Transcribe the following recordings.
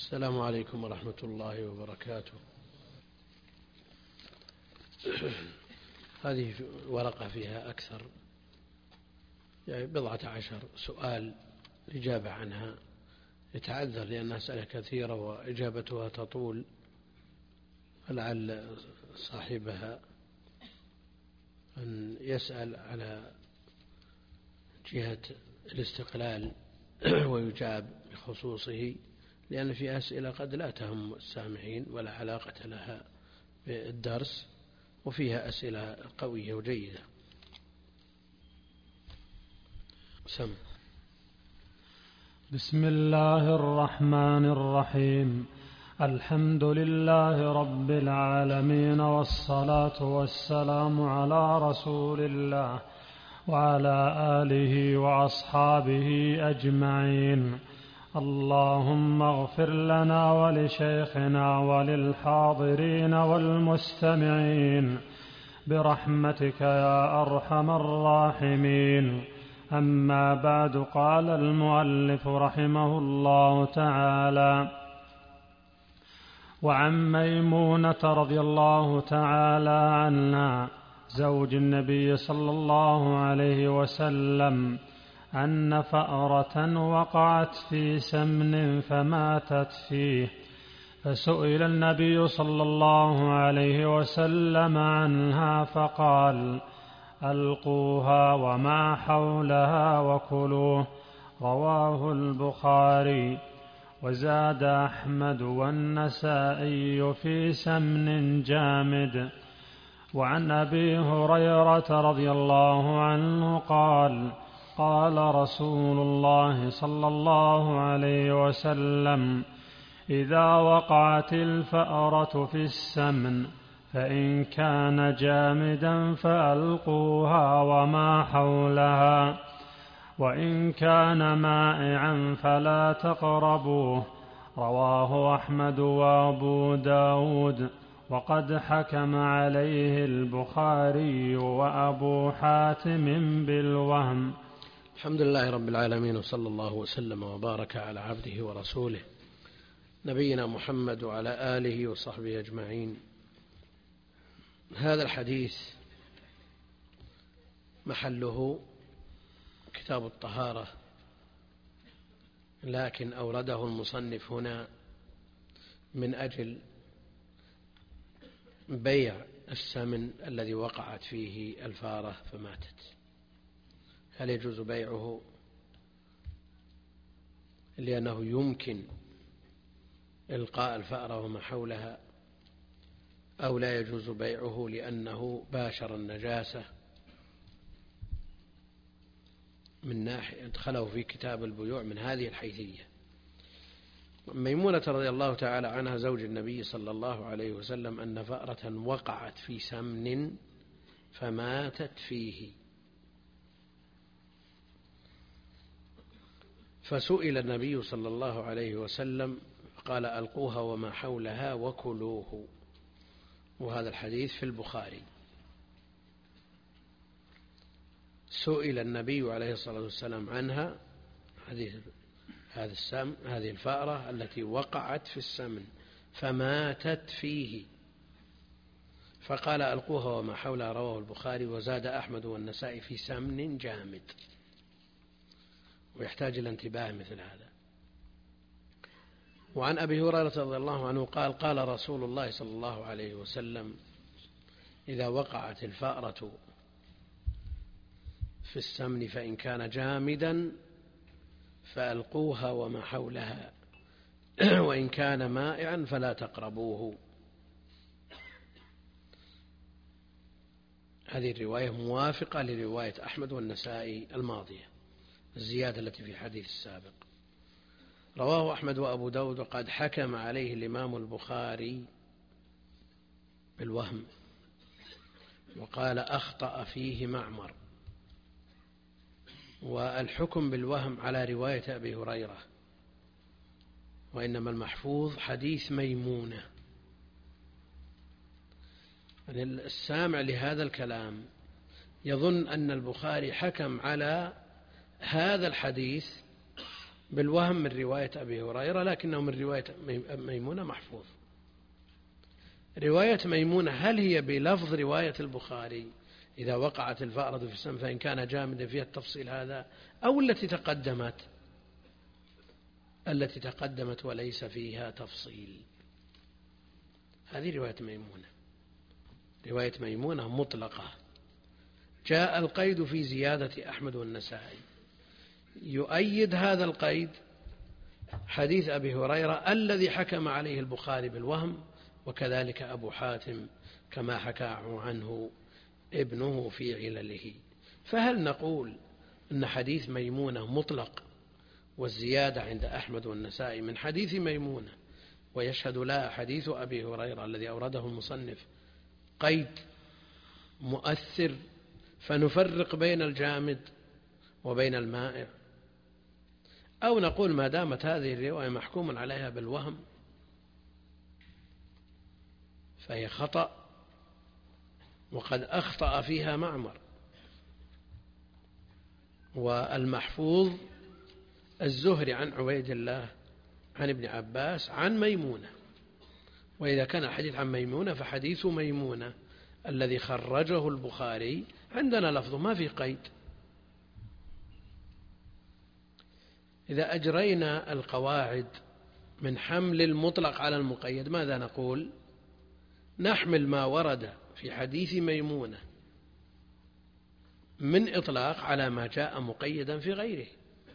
السلام عليكم ورحمة الله وبركاته. هذه ورقة فيها أكثر، يعني 14 سؤال الإجابة عنها يتعذر لأن أسئلة كثيرة وإجابتها تطول، فلعل صاحبها أن يسأل على جهة الاستقلال ويجاب بخصوصه، لأن في أسئلة قد لا تهم السامعين ولا علاقة لها بالدرس، وفيها أسئلة قوية وجيدة. سم. بسم الله الرحمن الرحيم. الحمد لله رب العالمين، والصلاة والسلام على رسول الله وعلى آله وأصحابه أجمعين. اللهم اغفر لنا ولشيخنا وللحاضرين والمستمعين برحمتك يا أرحم الراحمين. أما بعد، قال المؤلف رحمه الله تعالى: وعن ميمونة رضي الله تعالى عنها زوج النبي صلى الله عليه وسلم أن فأرة وقعت في سمن فماتت فيه، فسئل النبي صلى الله عليه وسلم عنها فقال: ألقوها وما حولها وكلوه. رواه البخاري. وزاد أحمد والنسائي في سمن جامد. وعن أبي هريرة رضي الله عنه قال: قال رسول الله صلى الله عليه وسلم: إذا وقعت الفأرة في السمن فإن كان جامدا فألقوها وما حولها، وإن كان مائعا فلا تقربوه. رواه أحمد وأبو داود، وقد حكم عليه البخاري وأبو حاتم بالوهم. الحمد لله رب العالمين، وصلى الله وسلم وبارك على عبده ورسوله نبينا محمد وعلى آله وصحبه أجمعين. هذا الحديث محله كتاب الطهارة، لكن أورده المصنف هنا من أجل بيع السمن الذي وقعت فيه الفارة فماتت. هل يجوز بيعه لأنه يمكن إلقاء الفأرة وما حولها، أو لا يجوز بيعه لأنه باشر النجاسة؟ من ناحية ادخله في كتاب البيوع من هذه الحيثية. ميمونة رضي الله تعالى عنها زوج النبي صلى الله عليه وسلم أن فأرة وقعت في سمن فماتت فيه، فسئل النبي صلى الله عليه وسلم قال: ألقوها وما حولها وكلوه. وهذا الحديث في البخاري. سئل النبي عليه الصلاة والسلام عنها، هذه الفأرة التي وقعت في السمن فماتت فيه، فقال: ألقوها وما حولها. رواه البخاري. وزاد أحمد والنسائي في سمن جامد، ويحتاج إلى انتباه مثل هذا. وعن أبي هريرة رضي الله عنه قال: قال رسول الله صلى الله عليه وسلم: إذا وقعت الفأرة في السمن فإن كان جامدا فألقوها وما حولها، وإن كان مائعا فلا تقربوه. هذه الرواية موافقة لرواية أحمد والنسائي الماضية، الزيادة التي في الحديث السابق. رواه أحمد وأبو داود، وقد حكم عليه الإمام البخاري بالوهم، وقال: أخطأ فيه معمر. والحكم بالوهم على رواية أبي هريرة، وإنما المحفوظ حديث ميمونة. السامع لهذا الكلام يظن أن البخاري حكم على هذا الحديث بالوهم من رواية أبي هريرة، لكنه من رواية ميمونة محفوظ. رواية ميمونة هل هي بلفظ رواية البخاري إذا وقعت الفأرة في السم فإن كان جامدا فيها التفصيل هذا، أو التي تقدمت وليس فيها تفصيل؟ هذه رواية ميمونة. رواية ميمونة مطلقة، جاء القيد في زيادة أحمد والنسائي. يؤيد هذا القيد حديث أبي هريرة الذي حكم عليه البخاري بالوهم، وكذلك أبو حاتم كما حكى عنه ابنه في علله. فهل نقول أن حديث ميمونة مطلق والزيادة عند أحمد والنسائي من حديث ميمونة ويشهد لها حديث أبي هريرة الذي أورده المصنف قيد مؤثر فنفرق بين الجامد وبين المائع؟ أو نقول ما دامت هذه الرواية محكوم عليها بالوهم فهي خطأ، وقد أخطأ فيها معمر، والمحفوظ الزهري عن عبيد الله عن ابن عباس عن ميمونة. وإذا كان الحديث عن ميمونة فحديث ميمونة الذي خرجه البخاري عندنا لفظه ما في قيد. إذا أجرينا القواعد من حمل المطلق على المقيد ماذا نقول؟ نحمل ما ورد في حديث ميمونة من إطلاق على ما جاء مقيدا في غيره.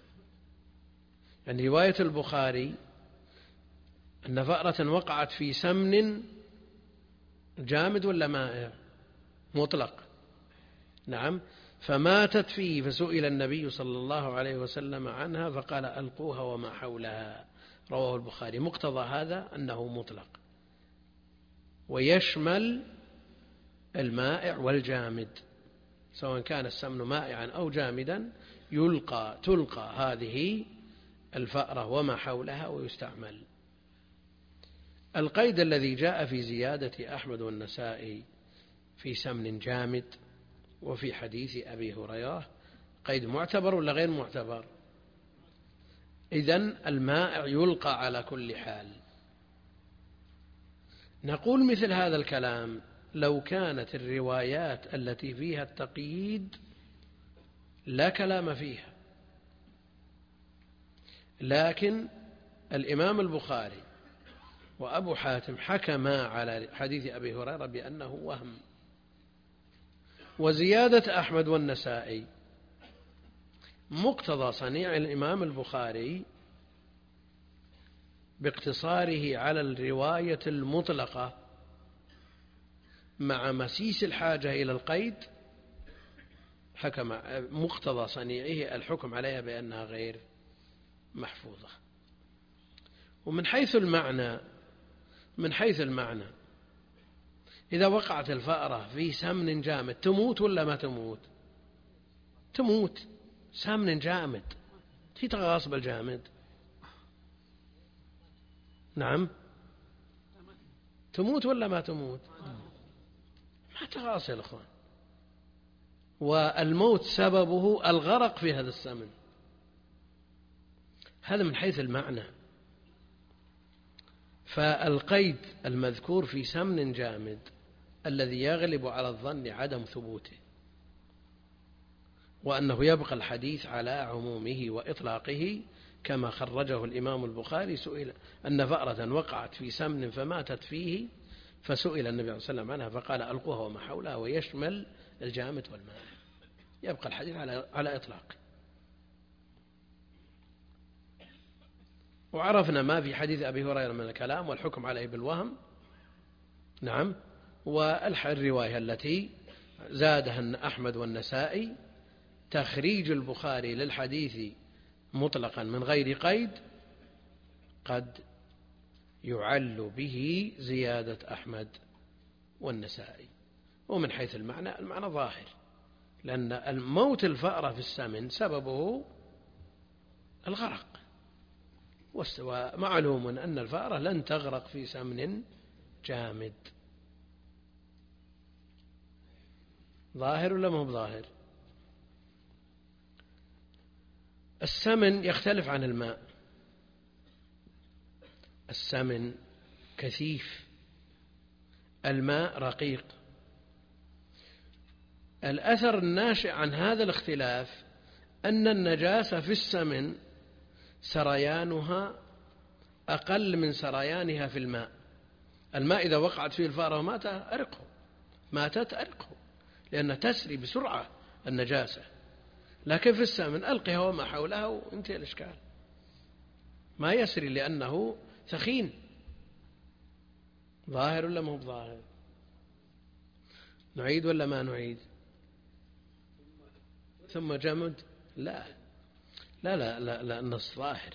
يعني رواية البخاري أن فأرة وقعت في سمن جامد ولا مائع؟ مطلق، نعم. فماتت فيه فسئل النبي صلى الله عليه وسلم عنها فقال ألقوها وما حولها، رواه البخاري. مقتضى هذا أنه مطلق ويشمل المائع والجامد، سواء كان السمن مائعا أو جامدا تلقى هذه الفأرة وما حولها ويستعمل. القيد الذي جاء في زيادة أحمد والنسائي في سمن جامد وفي حديث أبي هريرة قيد معتبر ولا غير معتبر؟ إذن المائع يلقى على كل حال. نقول مثل هذا الكلام لو كانت الروايات التي فيها التقييد لا كلام فيها، لكن الإمام البخاري وأبو حاتم حكما على حديث أبي هريرة بأنه وهم، وزيادة أحمد والنسائي مقتضى صنيع الإمام البخاري باقتصاره على الرواية المطلقة مع مسيس الحاجة إلى القيد، حكم مقتضى صنيعه الحكم عليها بأنها غير محفوظة. ومن حيث المعنى إذا وقعت الفأرة في سمن جامد تموت ولا ما تموت؟ تموت. سمن جامد تتغاصب الجامد، نعم. تموت ولا ما تموت؟ ما تغاصل أخوان، والموت سببه الغرق في هذا السمن. هذا من حيث المعنى. فالقيد المذكور في سمن جامد الذي يغلب على الظن عدم ثبوته وأنه يبقى الحديث على عمومه وإطلاقه كما خرجه الإمام البخاري. سئل أن فأرة وقعت في سمن فماتت فيه فسئل النبي صلى الله عليه وسلم عنها فقال ألقوها وما حولها، ويشمل الجامد والماء، يبقى الحديث على إطلاقه. وعرفنا ما في حديث أبي هريرة من الكلام والحكم عليه بالوهم، نعم. والرواية التي زادها أحمد والنسائي تخريج البخاري للحديث مطلقا من غير قيد قد يعل به زيادة أحمد والنسائي. ومن حيث المعنى ظاهر، لأن الموت الفأرة في السمن سببه الغرق، ومعلوم أن الفأرة لن تغرق في سمن جامد. ظاهر ولا ما هو ظاهر؟ السمن يختلف عن الماء. السمن كثيف، الماء رقيق. الأثر الناشئ عن هذا الاختلاف أن النجاسة في السمن سريانها أقل من سريانها في الماء. الماء إذا وقعت فيه الفأرة ماتت أرقه لأنها تسري بسرعة النجاسة. لكن في السمن ألقها وما حولها وانتهى الإشكال، ما يسري لأنه ثخين. ظاهر ولا مو ظاهر؟ نعيد ولا ما نعيد؟ ثم جمد؟ لا لا لا لا, لا النص ظاهر.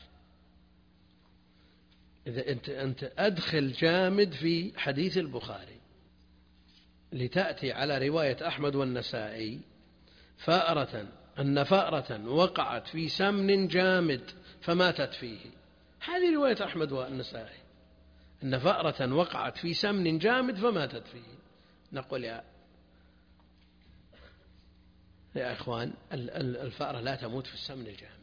إذا أنت أدخل جامد في حديث البخاري لتأتي على رواية أحمد والنسائي أن فأرة وقعت في سمن جامد فماتت فيه. هذه رواية أحمد والنسائي، أن فأرة وقعت في سمن جامد فماتت فيه. نقول يا إخوان، الفأرة لا تموت في السمن الجامد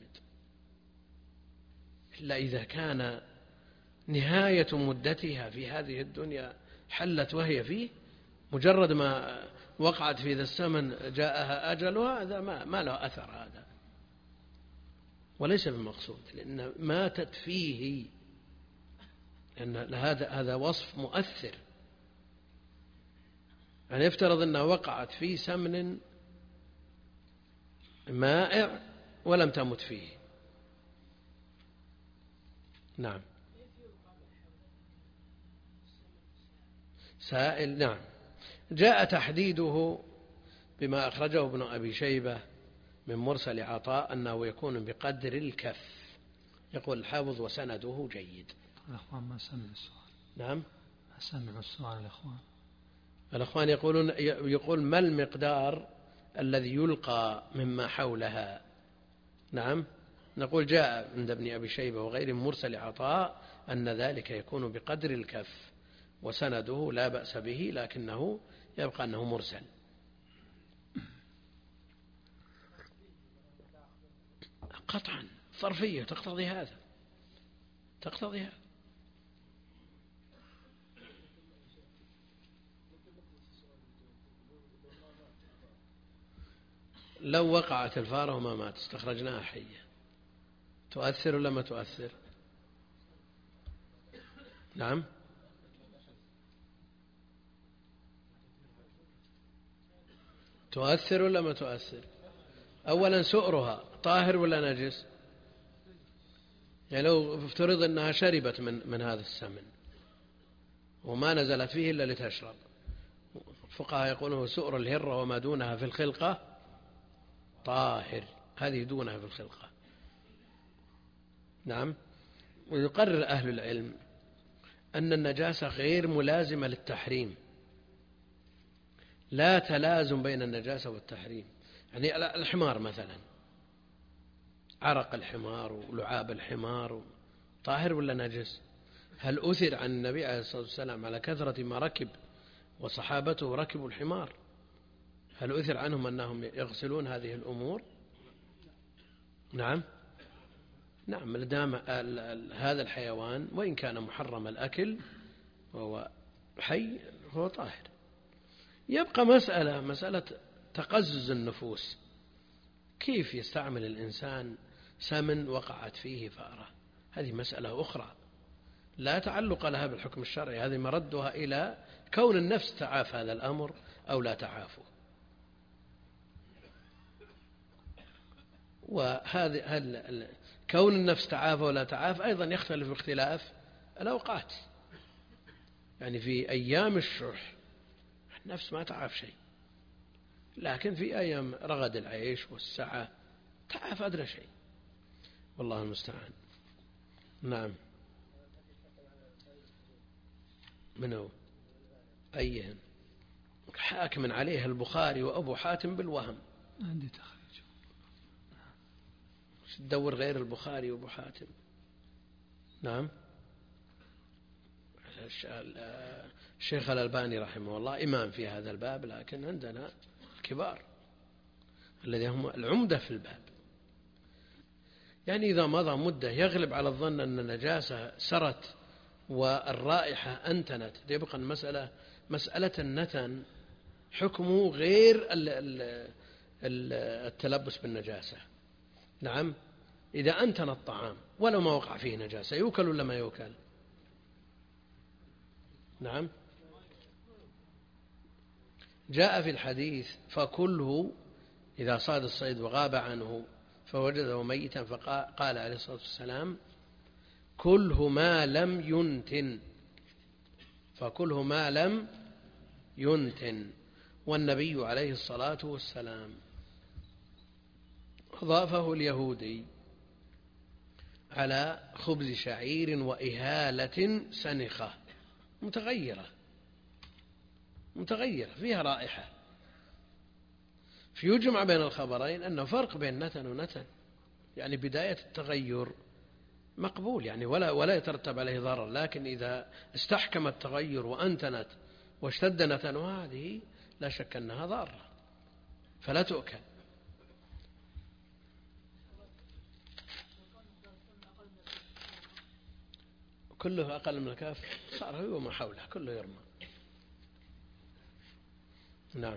إلا إذا كان نهاية مدتها في هذه الدنيا حلت وهي فيه. مجرد ما وقعت في ذا السمن جاءها أجلها، هذا ما له أثر، هذا وليس بالمقصود، لأن ماتت فيه، لأن هذا وصف مؤثر. يعني يفترض أنها وقعت في سمن مائع ولم تمت فيه. نعم سائل. نعم جاء تحديده بما أخرجه ابن أبي شيبة من مرسل عطاء أنه يكون بقدر الكف. يقول الحافظ وسنده جيد. الأخوان ما سمعوا السؤال. نعم ما سمعوا السؤال الأخوان يقول ما المقدار الذي يلقى مما حولها. نعم نقول جاء عند ابن أبي شيبة وغير مرسل عطاء أن ذلك يكون بقدر الكف، وسنده لا بأس به، لكنه يبقى أنه مرسل. قطعا ظرفية تقتضي هذا. لو وقعت الفارة وما مات استخرجناها حية، تؤثر ولا ما تؤثر؟ نعم تؤثر ولا ما تؤثر؟ أولا سؤرها طاهر ولا نجس؟ يعني لو افترض أنها شربت من هذا السمن وما نزلت فيه إلا لتشرب، الفقهاء يقولون سؤر الهرة وما دونها في الخلقة طاهر، هذه دونها في الخلقة. نعم ويقرر أهل العلم أن النجاسة غير ملازمة للتحريم، لا تلازم بين النجاسة والتحريم. يعني الحمار مثلا، عرق الحمار ولعاب الحمار طاهر ولا نجس؟ هل أثر عن النبي عليه الصلاة والسلام على كثرة ما ركب وصحابته ركبوا الحمار، هل أثر عنهم أنهم يغسلون هذه الأمور؟ نعم لدام هذا الحيوان وإن كان محرم الأكل وهو حي هو طاهر. يبقى مسألة تقزز النفوس، كيف يستعمل الإنسان سمن وقعت فيه فأرة؟ هذه مسألة أخرى لا تعلق لها بالحكم الشرعي، هذه مردها إلى كون النفس تعاف هذا الأمر أو لا تعافه. وهذا كون النفس تعاف ولا تعاف أيضا يختلف باختلاف الأوقات. يعني في أيام الشح النفس ما تعاف شيء، لكن في أيام رغد العيش والسعة تعاف أدنى شيء، والله المستعان. نعم منه أيهن؟ حاكم عليها البخاري وأبو حاتم بالوهم. عندي تخريج. تدور غير البخاري وأبو حاتم. نعم الشيخ الألباني رحمه الله إمام في هذا الباب، لكن عندنا الكبار الذين هم العمدة في الباب. يعني إذا مضى مدة يغلب على الظن أن النجاسة سرت والرائحة أنتنت، يبقى مسألة النتن حكمه غير التلبس بالنجاسة. نعم، إذا أنتن الطعام ولو ما وقع فيه نجاسة يوكل ولا ما يوكل؟ نعم، جاء في الحديث فكله إذا صاد الصيد وغاب عنه فوجده ميتا فقال عليه الصلاة والسلام كله ما لم ينتن، فكله ما لم ينتن. والنبي عليه الصلاة والسلام أضافه اليهودي على خبز شعير وإهالة سنخة متغيرة فيها رائحة، فيجمع بين الخبرين أنه فرق بين نتن ونتن، يعني بداية التغير مقبول يعني ولا يترتب عليه ضرر، لكن إذا استحكم التغير وأنتنت واشتد نتنها هذه لا شك أنها ضارة فلا تؤكل. كله أقل من الكاف صار هو ما حوله كله يرمى. نعم،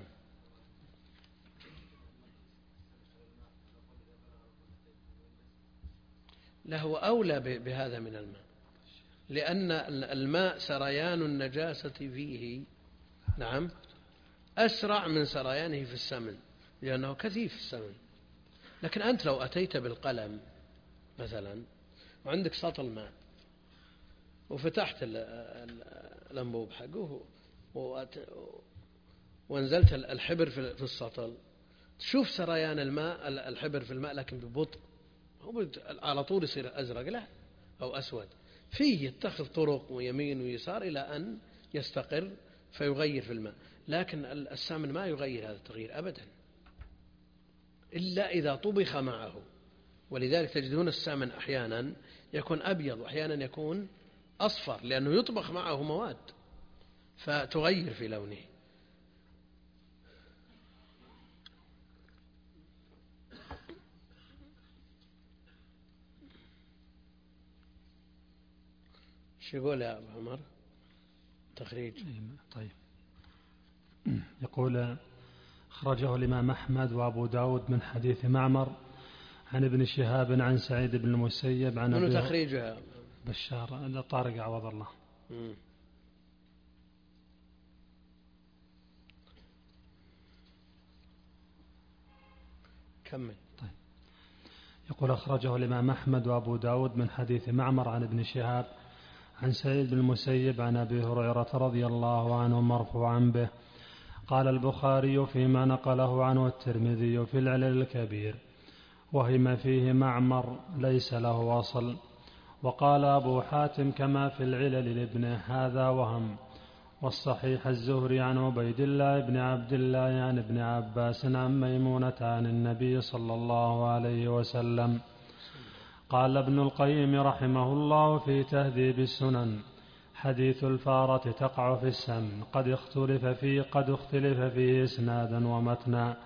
لا هو أولى بهذا من الماء، لأن الماء سريان النجاسة فيه نعم أسرع من سريانه في السمن لأنه كثيف السمن. لكن أنت لو أتيت بالقلم مثلا وعندك سطل ماء وفتحت الأنبوب حقه وانزلت الحبر في السطل تشوف سريان الماء الحبر في الماء لكن ببطء، هو على طول يصير أزرق لا أو أسود، فيه يتخذ طرق ويمين ويسار إلى أن يستقر فيغير في الماء. لكن السمن ما يغير هذا التغيير أبدا إلا إذا طبخ معه، ولذلك تجدون السمن أحيانا يكون أبيض وأحيانا يكون أصفر لأنه يطبخ معه مواد فتغير في لونه. شو يقول يا أبو عمر تخريج؟ طيب، يقول أخرجه الإمام أحمد وأبو داود من حديث معمر عن ابن شهاب عن سعيد بن المسيب عن من تخريجها بشار طارق عوض الله. كمل. طيب، يقول أخرجه الإمام أحمد وأبو داود من حديث معمر عن ابن شهاب عن سعيد بن المسيب عن أبي هريرة رضي الله عنه مرفوعا به قال البخاري فيما نقله عنه الترمذي في العلل الكبير وهم فيه معمر ليس له أصل. وقال أبو حاتم كما في العلل لابنه هذا وهم. والصحيح الزهري عن عبيد الله بن عبد الله عن ابن عباس عن ميمونة عن النبي صلى الله عليه وسلم. قال ابن القيم رحمه الله في تهذيب السنن حديث الفارة تقع في السمن قد اختلف فيه إسنادا ومتنا.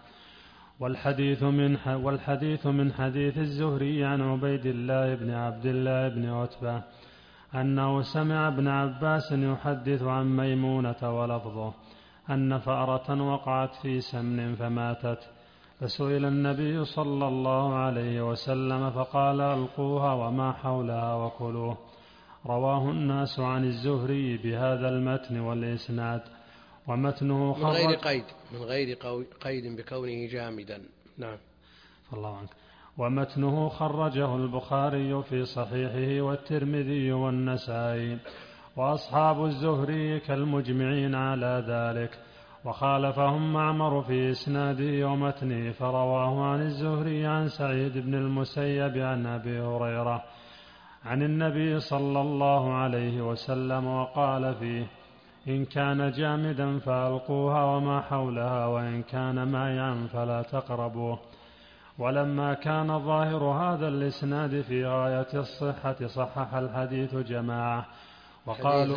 والحديث من حديث الزهري عن عبيد الله بن عبد الله بن عتبة أنه سمع ابن عباس يحدث عن ميمونة ولفظه أن فأرة وقعت في سمن فماتت فسئل النبي صلى الله عليه وسلم فقال ألقوها وما حولها وكلوه. رواه الناس عن الزهري بهذا المتن والإسناد ومتنه من غير قيد بكونه جامدا. نعم الله عنك. ومتنه خرجه البخاري في صحيحه والترمذي والنسائي وأصحاب الزهري كالمجمعين على ذلك وخالفهم معمر في إسناده ومتنه فرواه عن الزهري عن سعيد بن المسيب عن أبي هريرة عن النبي صلى الله عليه وسلم وقال فيه إن كان جامدا فألقوها وما حولها وإن كان مائعا فلا تقربوه. ولما كان ظاهر هذا الإسناد في غاية الصحة صحح الحديث جماعة وقالوا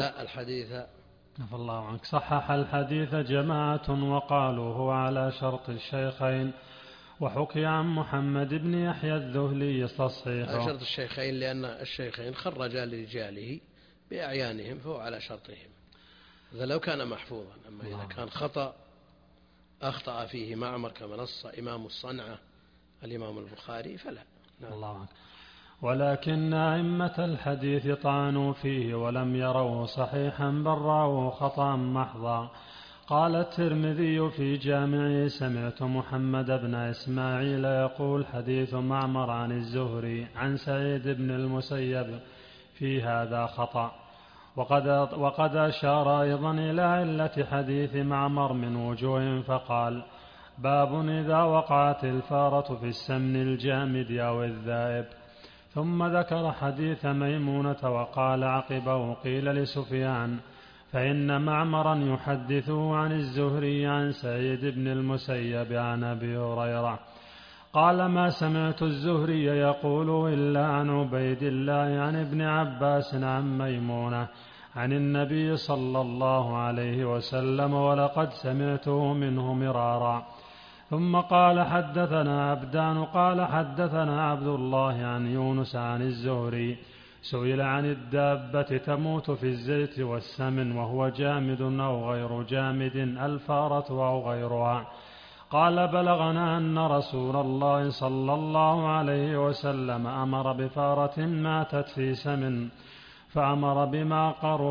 صحح الحديث جماعة وقالوا هو على شرط الشيخين وحكي عن محمد بن يحيى الذهلي تصحيحه. شرط الشيخين لأن الشيخين خرجا لرجاله بأعيانهم فهو على شرطهم، إذا لو كان محفوظا. أما إذا كان أخطأ فيه معمر كما نص إمام الصنعة الإمام البخاري فلا. الله أكبر. ولكن أئمة الحديث طعنوا فيه ولم يروا صحيحا بل رأوه خطأ محضا. قال الترمذي في جامعه: سمعت محمد بن إسماعيل يقول: حديث معمر عن الزهري عن سعيد بن المسيب في هذا خطأ. وقد أشار أيضا إلى علة حديث معمر من وجوه فقال: باب إذا وقعت الفارة في السمن الجامد أو الذائب. ثم ذكر حديث ميمونة وقال عقبه: قيل لسفيان: فإن معمرا يحدثه عن الزهري عن سعيد بن المسيب عن أبي هريرة قال: ما سمعت الزهري يقول إلا عن عبيد الله عن ابن عباس عن ميمونة عن النبي صلى الله عليه وسلم، ولقد سمعته منه مرارا. ثم قال: حدثنا عبدان قال حدثنا عبد الله عن يونس عن الزهري سئل عن الدابة تموت في الزيت والسمن وهو جامد أو غير جامد، الفارة أو غيرها، قال: بلغنا أن رسول الله صلى الله عليه وسلم أمر بفارة ماتت في سمن فأمر بما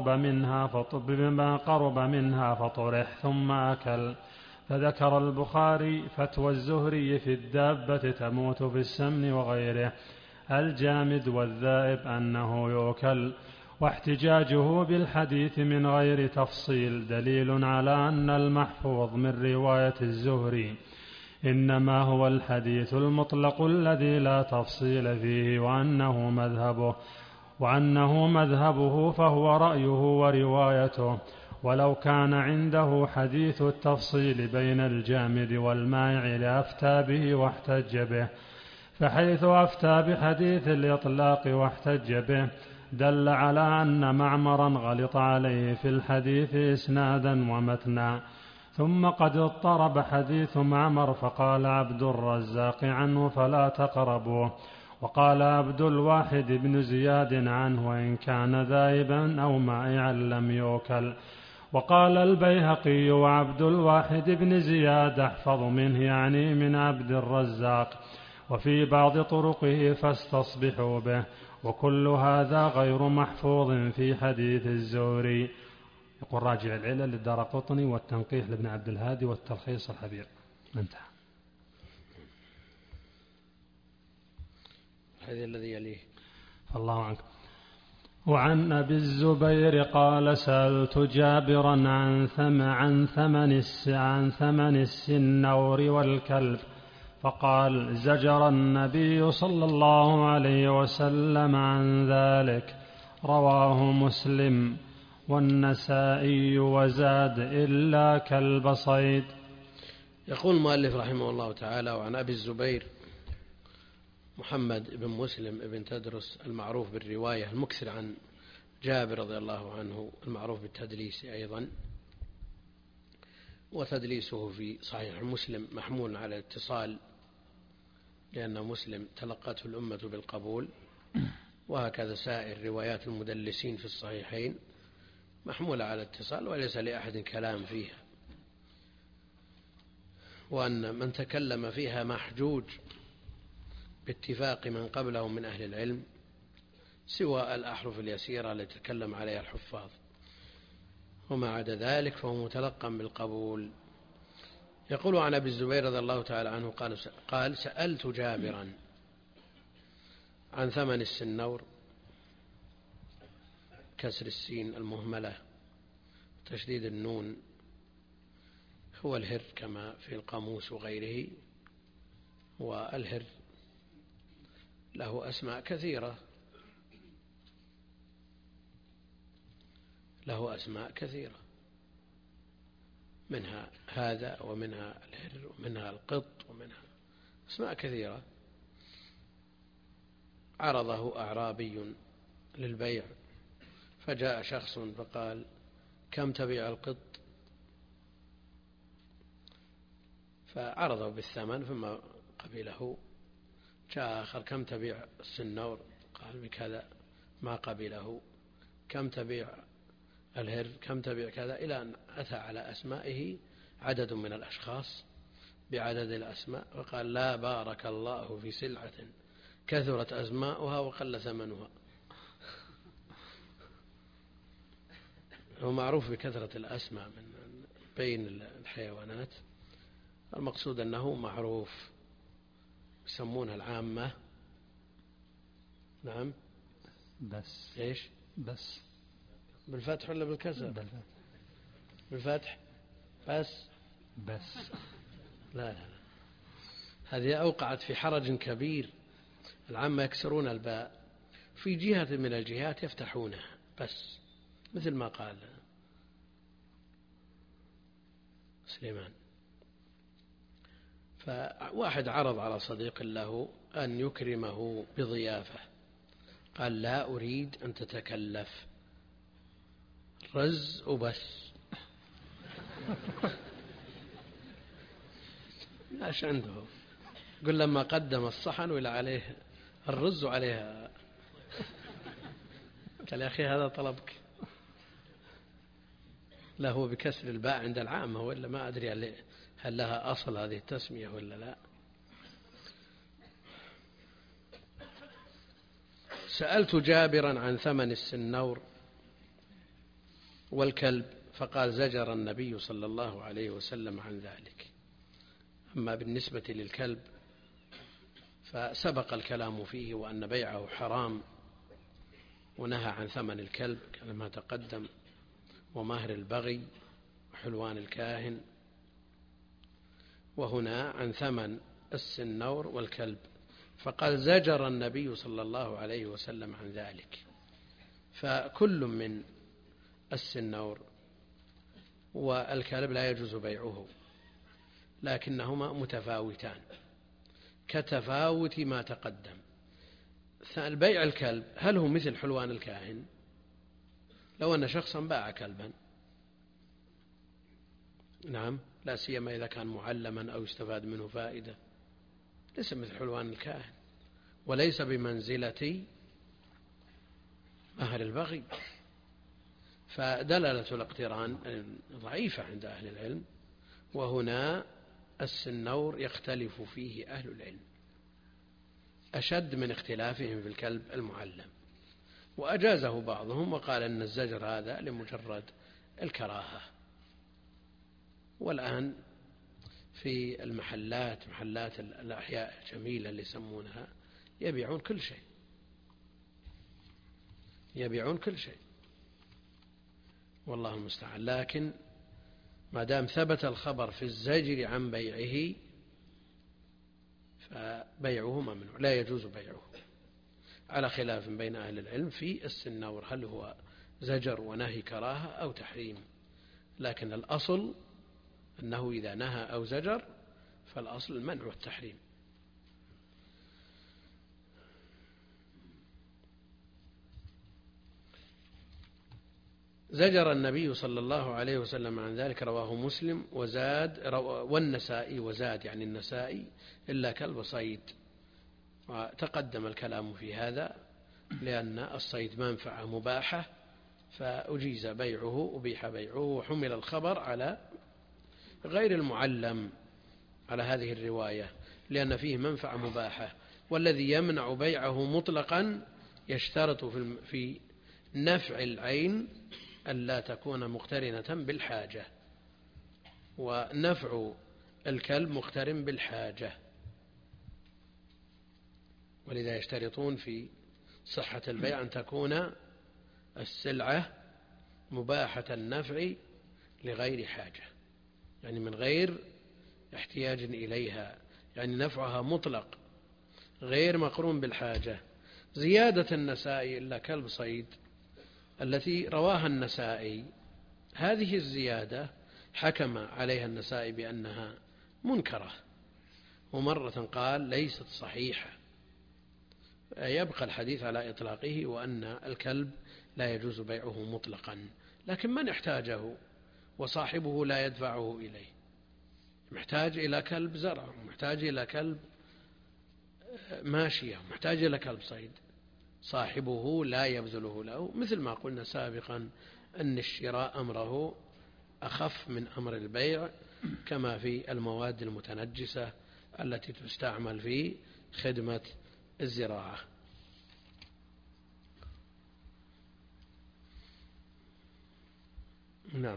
قرب منها فطرح ثم أكل. فذكر البخاري فتوى الزهري في الدابة تموت في السمن وغيره الجامد والذائب أنه يؤكل، واحتجاجه بالحديث من غير تفصيل دليل على أن المحفوظ من رواية الزهري إنما هو الحديث المطلق الذي لا تفصيل فيه، وأنه مذهبه فهو رأيه وروايته. ولو كان عنده حديث التفصيل بين الجامد والمائع لأفتى به واحتج به، فحيث أفتى بحديث الإطلاق واحتج به دل على أن معمرا غلط عليه في الحديث إسنادا ومتنا. ثم قد اضطرب حديث معمر فقال عبد الرزاق عنه: فلا تقربوه. وقال عبد الواحد بن زياد عنه: وإن كان ذائبا أو مائعا لم يؤكل. وقال البيهقي: وعبد الواحد بن زياد أحفظ منه، يعني من عبد الرزاق، وفي بعض طرقه فاستصبحوا به. وكل هذا غير محفوظ في حديث الزهري. يقول: راجع العلل للدارقطني والتنقيح لابن عبد الهادي والتلخيص الحبير. انتهى. هذا الذي يليه. الله عنك. وعن أبي الزبير قال: سألت جابرا عن ثمن السنور والكلب، فقال: زجر النبي صلى الله عليه وسلم عن ذلك. رواه مسلم والنسائي وزاد: إلا كلب صيد. يقول المؤلف رحمه الله تعالى: وعن أبي الزبير محمد بن مسلم بن تدرس المعروف بالرواية المكثر عن جابر رضي الله عنه، المعروف بالتدليس أيضا، وتدليسه في صحيح مسلم محمول على الاتصال لأن مسلم تلقته الأمة بالقبول، وهكذا سائر روايات المدلسين في الصحيحين محمولة على الاتصال وليس لأحد كلام فيها، وأن من تكلم فيها محجوج باتفاق من قبلهم من أهل العلم سوى الأحرف اليسيرة التي تكلم عليها الحفاظ، وما عدا ذلك فهو متلقى بالقبول. يقول عن أبي الزبير رضي الله تعالى عنه قال: سألت جابرا عن ثمن السنور، كسر السين المهملة تشديد النون، هو الهر كما في القاموس وغيره، والهر له أسماء كثيرة، منها هذا ومنها الهر ومنها القط ومنها أسماء كثيرة. عرضه أعرابي للبيع فجاء شخص فقال: كم تبيع القط؟ فعرضه بالثمن ثم قبله. جاء آخر كم تبيع السنور؟ قال بكذا، ما قبله. كم تبيع الهر؟ كم تبيع كذا، إلى أن أتى على أسمائه عدد من الأشخاص بعدد الأسماء، وقال لا بارك الله في سلعة كثرت أسماؤها وقل ثمنها. هو معروف بكثرة الأسماء من بين الحيوانات، المقصود أنه معروف، يسمونها العامة. نعم. بس إيش؟ بس بالفتح ولا بالكسر؟ بالفتح. بس لا هذه أوقعت في حرج كبير. العامة يكسرون الباء، في جهة من الجهات يفتحونها بس، مثل ما قال سليمان. فواحد عرض على صديق له أن يكرمه بضيافة، قال لا أريد أن تتكلف، رز وبس. ايش عنده؟ قل لما قدم الصحن ولا عليه الرز وعليها، قال يا أخي هذا طلبك. لا هو بكسر الباء عند العامة، ولا ما أدري هل لها أصل هذه التسمية ولا لا. سألت جابرا عن ثمن السنور والكلب، فقال زجر النبي صلى الله عليه وسلم عن ذلك. أما بالنسبة للكلب فسبق الكلام فيه، وأن بيعه حرام، ونهى عن ثمن الكلب كما تقدم، ومهر البغي وحلوان الكاهن. وهنا عن ثمن السنور والكلب، فقال زجر النبي صلى الله عليه وسلم عن ذلك. فكل من السنور والكلب لا يجوز بيعه، لكنهما متفاوتان كتفاوت ما تقدم. البيع الكلب هل هو مثل حلوان الكاهن؟ لو أن شخصا باع كلبا، نعم، لا سيما إذا كان معلما أو يستفاد منه فائدة، ليس مثل حلوان الكاهن، وليس بمنزلة مهر البغي. فدلالة الاقتران ضعيفة عند أهل العلم، وهنا السنور يختلف فيه أهل العلم أشد من اختلافهم في الكلب المعلم، وأجازه بعضهم وقال أن الزجر هذا لمجرد الكراهة. والآن في المحلات، محلات الأحياء الجميلة اللي يسمونها، يبيعون كل شيء، والله المستعان. لكن ما دام ثبت الخبر في الزجر عن بيعه فبيعه ممنوع، لا يجوز بيعه، على خلاف بين أهل العلم في السنور، هل هو زجر ونهي كراهة أو تحريم. لكن الأصل أنه إذا نهى أو زجر فالأصل المنع والتحريم. زجر النبي صلى الله عليه وسلم عن ذلك، رواه مسلم والنسائي، وزاد يعني النسائي إلا كلب صيد. وتقدم الكلام في هذا، لأن الصيد منفعة مباحة فأجيز بيعه، أبيح بيعه، وحمل الخبر على غير المعلم على هذه الرواية، لأن فيه منفعة مباحة. والذي يمنع بيعه مطلقا يشترط في نفع العين ألا تكون مقترنة بالحاجة، ونفع الكلب مقترن بالحاجة، ولذا يشترطون في صحة البيع أن تكون السلعة مباحة النفع لغير حاجة، يعني من غير احتياج إليها، يعني نفعها مطلق غير مقرون بالحاجة. زيادة النسائي إلا كلب صيد التي رواها النسائي، هذه الزيادة حكم عليها النسائي بأنها منكرة، ومرة قال ليست صحيحة، يبقى الحديث على إطلاقه، وأن الكلب لا يجوز بيعه مطلقا. لكن من احتاجه وصاحبه لا يدفعه إليه، محتاج إلى كلب زرع، محتاج إلى كلب ماشية محتاج إلى كلب صيد، صاحبه لا يبذله له، مثل ما قلنا سابقا أن الشراء أمره أخف من أمر البيع، كما في المواد المتنجسة التي تستعمل في خدمة الزراعة. نعم.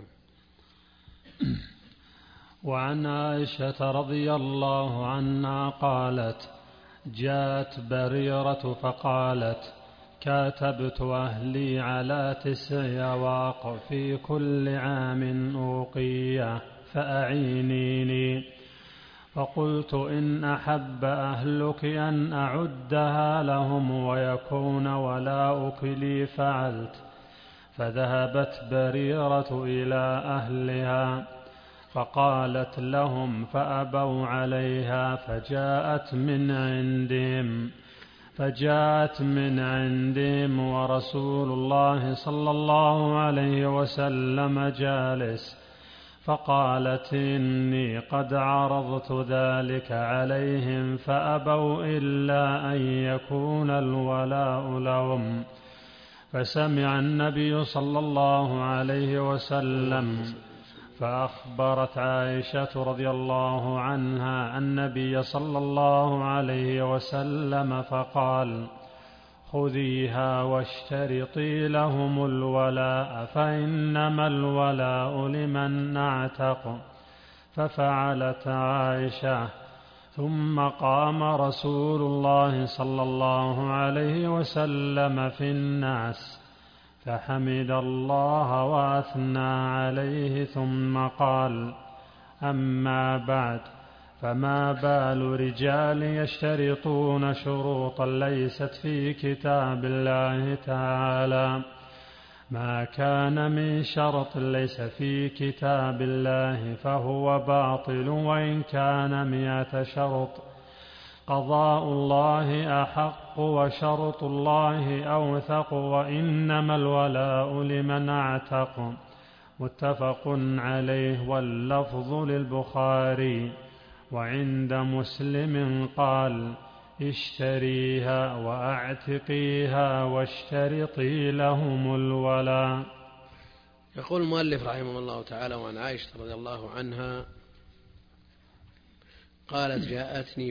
وعن عائشة رضي الله عنها قالت: جاءت بريرة فقالت: كاتبت أهلي على 9 أواق في كل عام أوقية فأعينيني. فقلت: إن أحب أهلك أن أعدها لهم ويكون ولاؤك لي فعلت. فذهبت بريرة إلى أهلها فقالت لهم فأبوا عليها، فجاءت من عندهم ورسول الله صلى الله عليه وسلم جالس، فقالت: إني قد عرضت ذلك عليهم فأبوا إلا أن يكون الولاء لهم. فسمع النبي صلى الله عليه وسلم فأخبرت عائشة رضي الله عنها النبي صلى الله عليه وسلم فقال: خذيها واشترطي لهم الولاء فإنما الولاء لمن أعتق. ففعلت عائشة. ثم قام رسول الله صلى الله عليه وسلم في الناس فحمد الله وأثنى عليه ثم قال: أما بعد، فما بال رجال يشترطون شروطا ليست في كتاب الله تعالى؟ ما كان من شرط ليس في كتاب الله فهو باطل وإن كان 100 شرط. قضاء الله أحق وشرط الله أوثق، وإنما الولاء لمن اعتق. متفق عليه، واللفظ للبخاري. وعند مسلم قال: اشتريها واعتقيها واشترطي لهم الولاء. يقول المؤلف رحمه الله تعالى: وعن عائشة رضي الله عنها قالت: جاءتني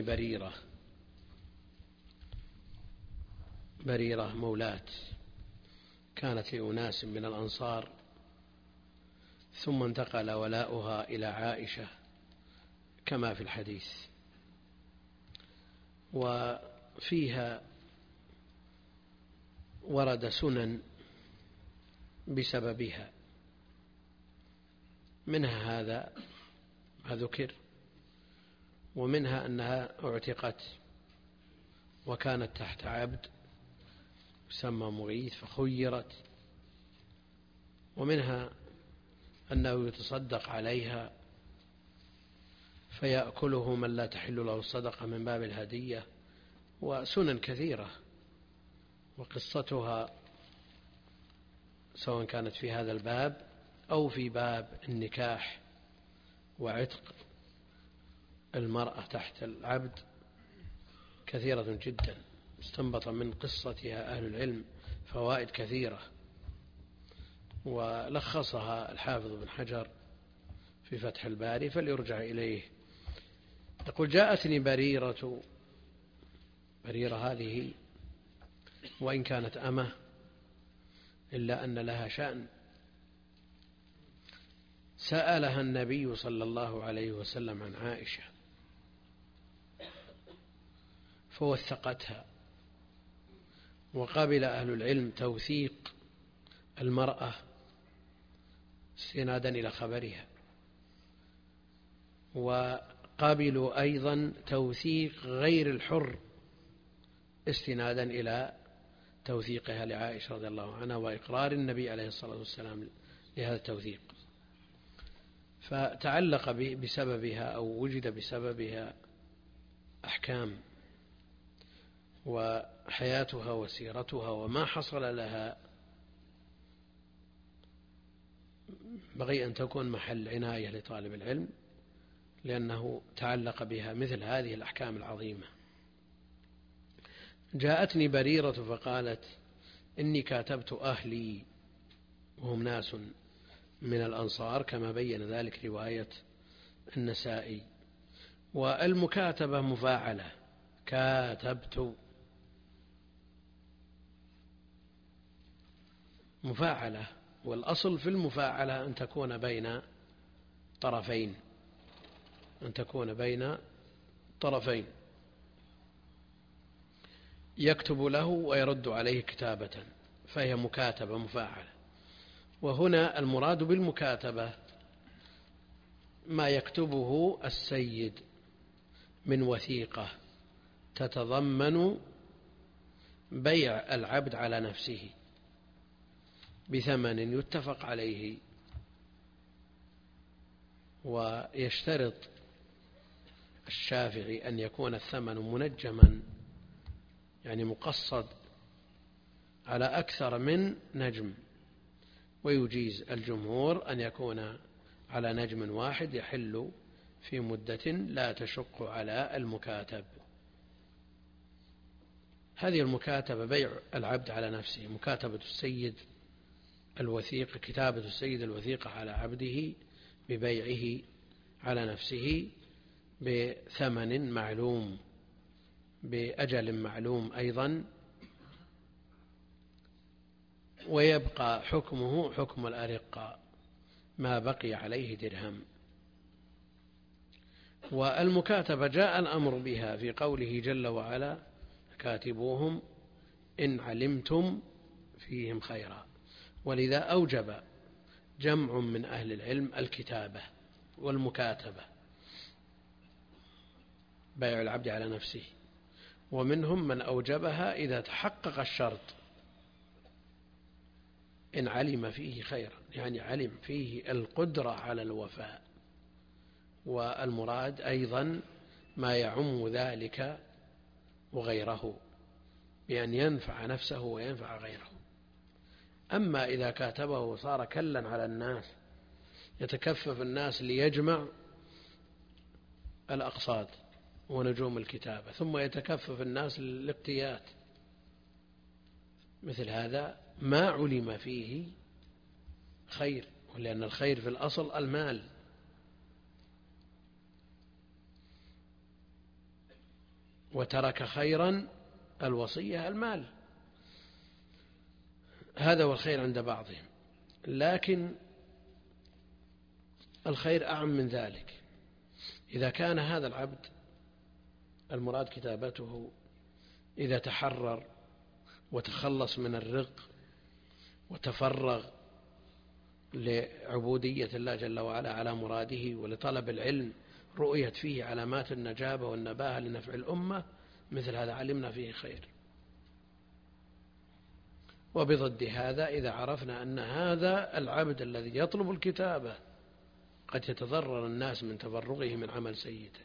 بريرة مولاة كانت لأناس من الأنصار، ثم انتقل ولاؤها إلى عائشة كما في الحديث، وفيها ورد سنن بسببها، منها هذا ما ذكر، ومنها أنها اعتقت وكانت تحت عبد يسمى مغيث فخيرت، ومنها أنه يتصدق عليها فيأكله من لا تحل له الصدقة من باب الهدية، وسنن كثيرة، وقصتها سواء كانت في هذا الباب أو في باب النكاح وعتق المرأة تحت العبد كثيرة جدا، استنبط من قصتها أهل العلم فوائد كثيرة، ولخصها الحافظ بن حجر في فتح الباري فليرجع إليه. يقول: جاءتني بريرة هذه وإن كانت أمة إلا أن لها شأن. سألها النبي صلى الله عليه وسلم عن عائشة فوثقتها، وقبل أهل العلم توثيق المرأة استنادا إلى خبرها، وقبلوا أيضا توثيق غير الحر استنادا إلى توثيقها لعائشة رضي الله عنها وإقرار النبي عليه الصلاة والسلام لهذا التوثيق، فتعلق بسببها أو وجد بسببها أحكام وحياتها وسيرتها وما حصل لها، بغي أن تكون محل عناية لطالب العلم، لأنه تعلق بها مثل هذه الأحكام العظيمة. جاءتني بريرة فقالت إني كاتبت أهلي، وهم ناس من الأنصار كما بين ذلك رواية النسائي. والمكاتبة مفاعلة، كاتبت مفاعلة، والأصل في المفاعلة أن تكون بين طرفين، يكتب له ويرد عليه كتابة، فهي مكاتبة مفاعلة. وهنا المراد بالمكاتبة ما يكتبه السيد من وثيقة تتضمن بيع العبد على نفسه بثمن يتفق عليه، ويشترط الشافعي أن يكون الثمن منجما، يعني مقصد على أكثر من نجم، ويجيز الجمهور أن يكون على نجم واحد يحل في مدة لا تشق على المكاتب. هذه المكاتبة بيع العبد على نفسه، مكاتبة السيد الوثيقة، كتابة السيد الوثيقة على عبده ببيعه على نفسه بثمن معلوم بأجل معلوم أيضا، ويبقى حكمه حكم الأرقاء ما بقي عليه درهم. والمكاتبة جاء الأمر بها في قوله جل وعلا: كاتبوهم إن علمتم فيهم خيرا. ولذا أوجب جمع من أهل العلم الكتابة والمكاتبة، بيع العبد على نفسه، ومنهم من أوجبها إذا تحقق الشرط إن علم فيه خيرا، يعني علم فيه القدرة على الوفاء. والمراد أيضا ما يعم ذلك وغيره، بأن ينفع نفسه وينفع غيره. أما إذا كاتبه صار كلا على الناس، يتكفف الناس ليجمع الأقساط ونجوم الكتابة، ثم يتكفف الناس للاقتيات، مثل هذا ما علم فيه خير، ولأن الخير في الأصل المال. وترك خيرا الوصية المال، هذا هو الخير عند بعضهم. لكن الخير أعم من ذلك، إذا كان هذا العبد المراد كتابته إذا تحرر وتخلص من الرق وتفرغ لعبودية الله جل وعلا على مراده ولطلب العلم، رؤيت فيه علامات النجابة والنباهة لنفع الأمة، مثل هذا علمنا فيه خير. وبضد هذا إذا عرفنا أن هذا العبد الذي يطلب الكتابة قد يتضرر الناس من تفرغه من عمل سيده،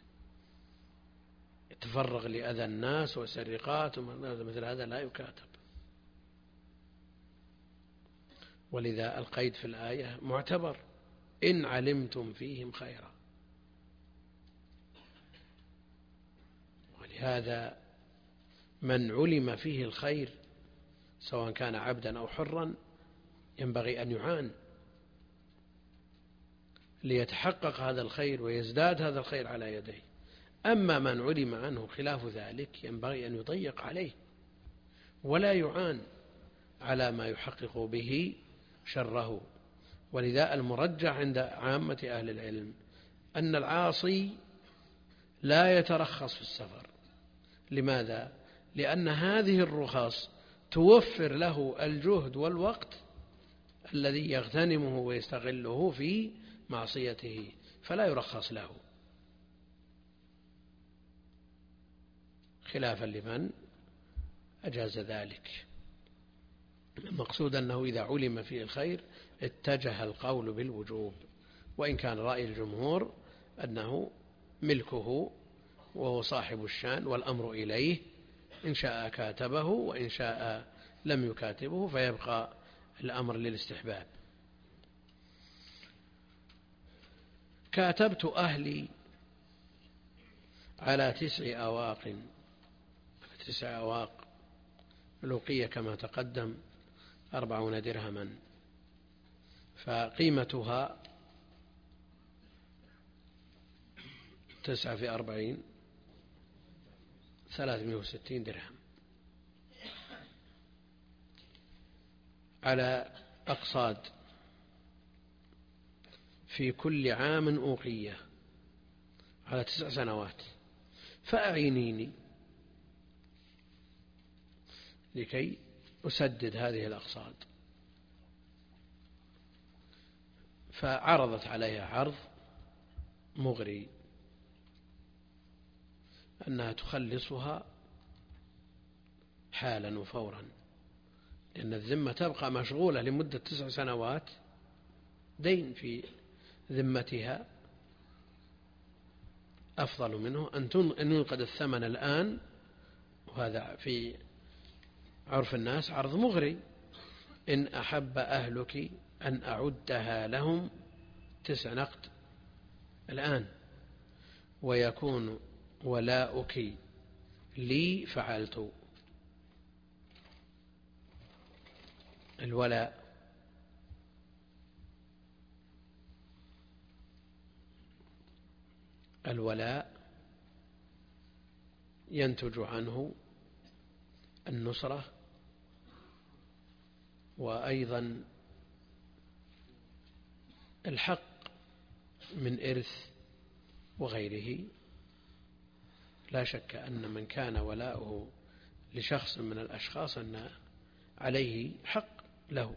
يتفرغ لأذى الناس وسرقات، مثل هذا لا يكاتب. ولذا القيد في الآية معتبر: إن علمتم فيهم خيرا. ولهذا من علم فيه الخير سواء كان عبدا أو حرا ينبغي أن يعان ليتحقق هذا الخير ويزداد هذا الخير على يديه. أما من علم عنه خلاف ذلك ينبغي أن يضيق عليه ولا يعان على ما يحقق به شره. ولذا المرجح عند عامة أهل العلم أن العاصي لا يترخص في السفر. لماذا؟ لأن هذه الرخص توفر له الجهد والوقت الذي يغتنمه ويستغله في معصيته، فلا يرخص له، خلافا لمن أجاز ذلك. المقصود أنه إذا علم فيه الخير اتجه القول بالوجوب، وإن كان رأي الجمهور أنه ملكه وهو صاحب الشان والأمر إليه، إن شاء كاتبه وإن شاء لم يكاتبه، فيبقى الأمر للاستحباب. كاتبت أهلي على 9 أواق، 9 أواق الأوقية كما تقدم 40 درهما، فقيمتها 9 في 40 360 درهم. على أقصاد في كل عام أوقية على 9 سنوات، فأعينيني لكي أسدد هذه الأقساط. فعرضت عليها عرض مغري أنها تخلصها حالا وفورا، لأن الذمة تبقى مشغولة لمدة 9 سنوات، دين في ذمتها، أفضل منه أن ينقذ الثمن الآن، وهذا في عرف الناس عرض مغري. إن أحب أهلك أن أعدها لهم 9 نقد الآن ويكون ولاؤك لي فعلت. الولاء ينتج عنه النصرة، وأيضا الحق من إرث وغيره. لا شك أن من كان ولاؤه لشخص من الأشخاص أن عليه حق له،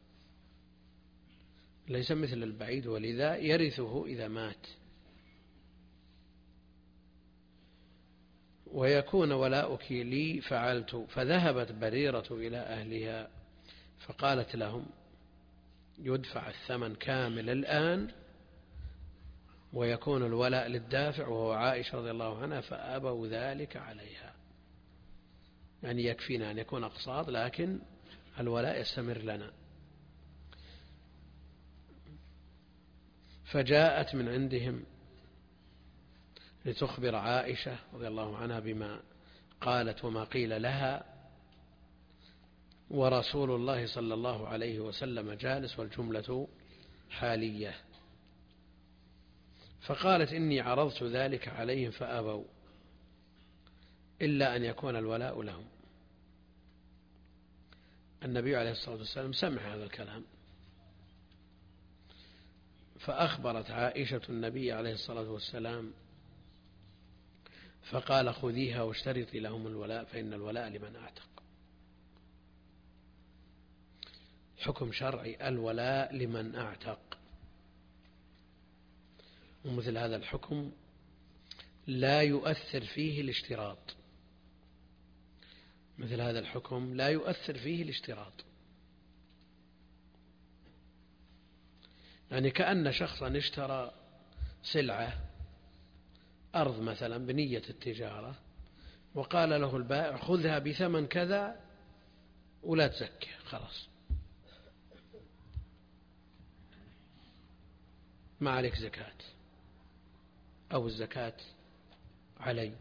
ليس مثل البعيد، ولذا يرثه إذا مات. ويكون ولاؤك لي فعلت. فذهبت بريرة إلى أهلها فقالت لهم يدفع الثمن كامل الآن ويكون الولاء للدافع وهو عائشة رضي الله عنها، فأبوا ذلك عليها، يعني يكفينا أن يكون أقساط لكن الولاء يستمر لنا. فجاءت من عندهم لتخبر عائشة رضي الله عنها بما قالت وما قيل لها، ورسول الله صلى الله عليه وسلم جالس والجملة حالية. فقالت إني عرضت ذلك عليهم فأبوا إلا أن يكون الولاء لهم. النبي عليه الصلاة والسلام سمع هذا الكلام، فأخبرت عائشة النبي عليه الصلاة والسلام فقال خذيها واشترطي لهم الولاء فإن الولاء لمن أعتق. حكم شرعي، الولاء لمن أعتق. ومثل هذا الحكم لا يؤثر فيه الاشتراط، مثل هذا الحكم لا يؤثر فيه الاشتراط. يعني كأن شخصا اشترى سلعة، أرض مثلا بنية التجارة، وقال له البائع خذها بثمن كذا ولا تزكي، خلاص ما عليك زكاة أو الزكاة علي.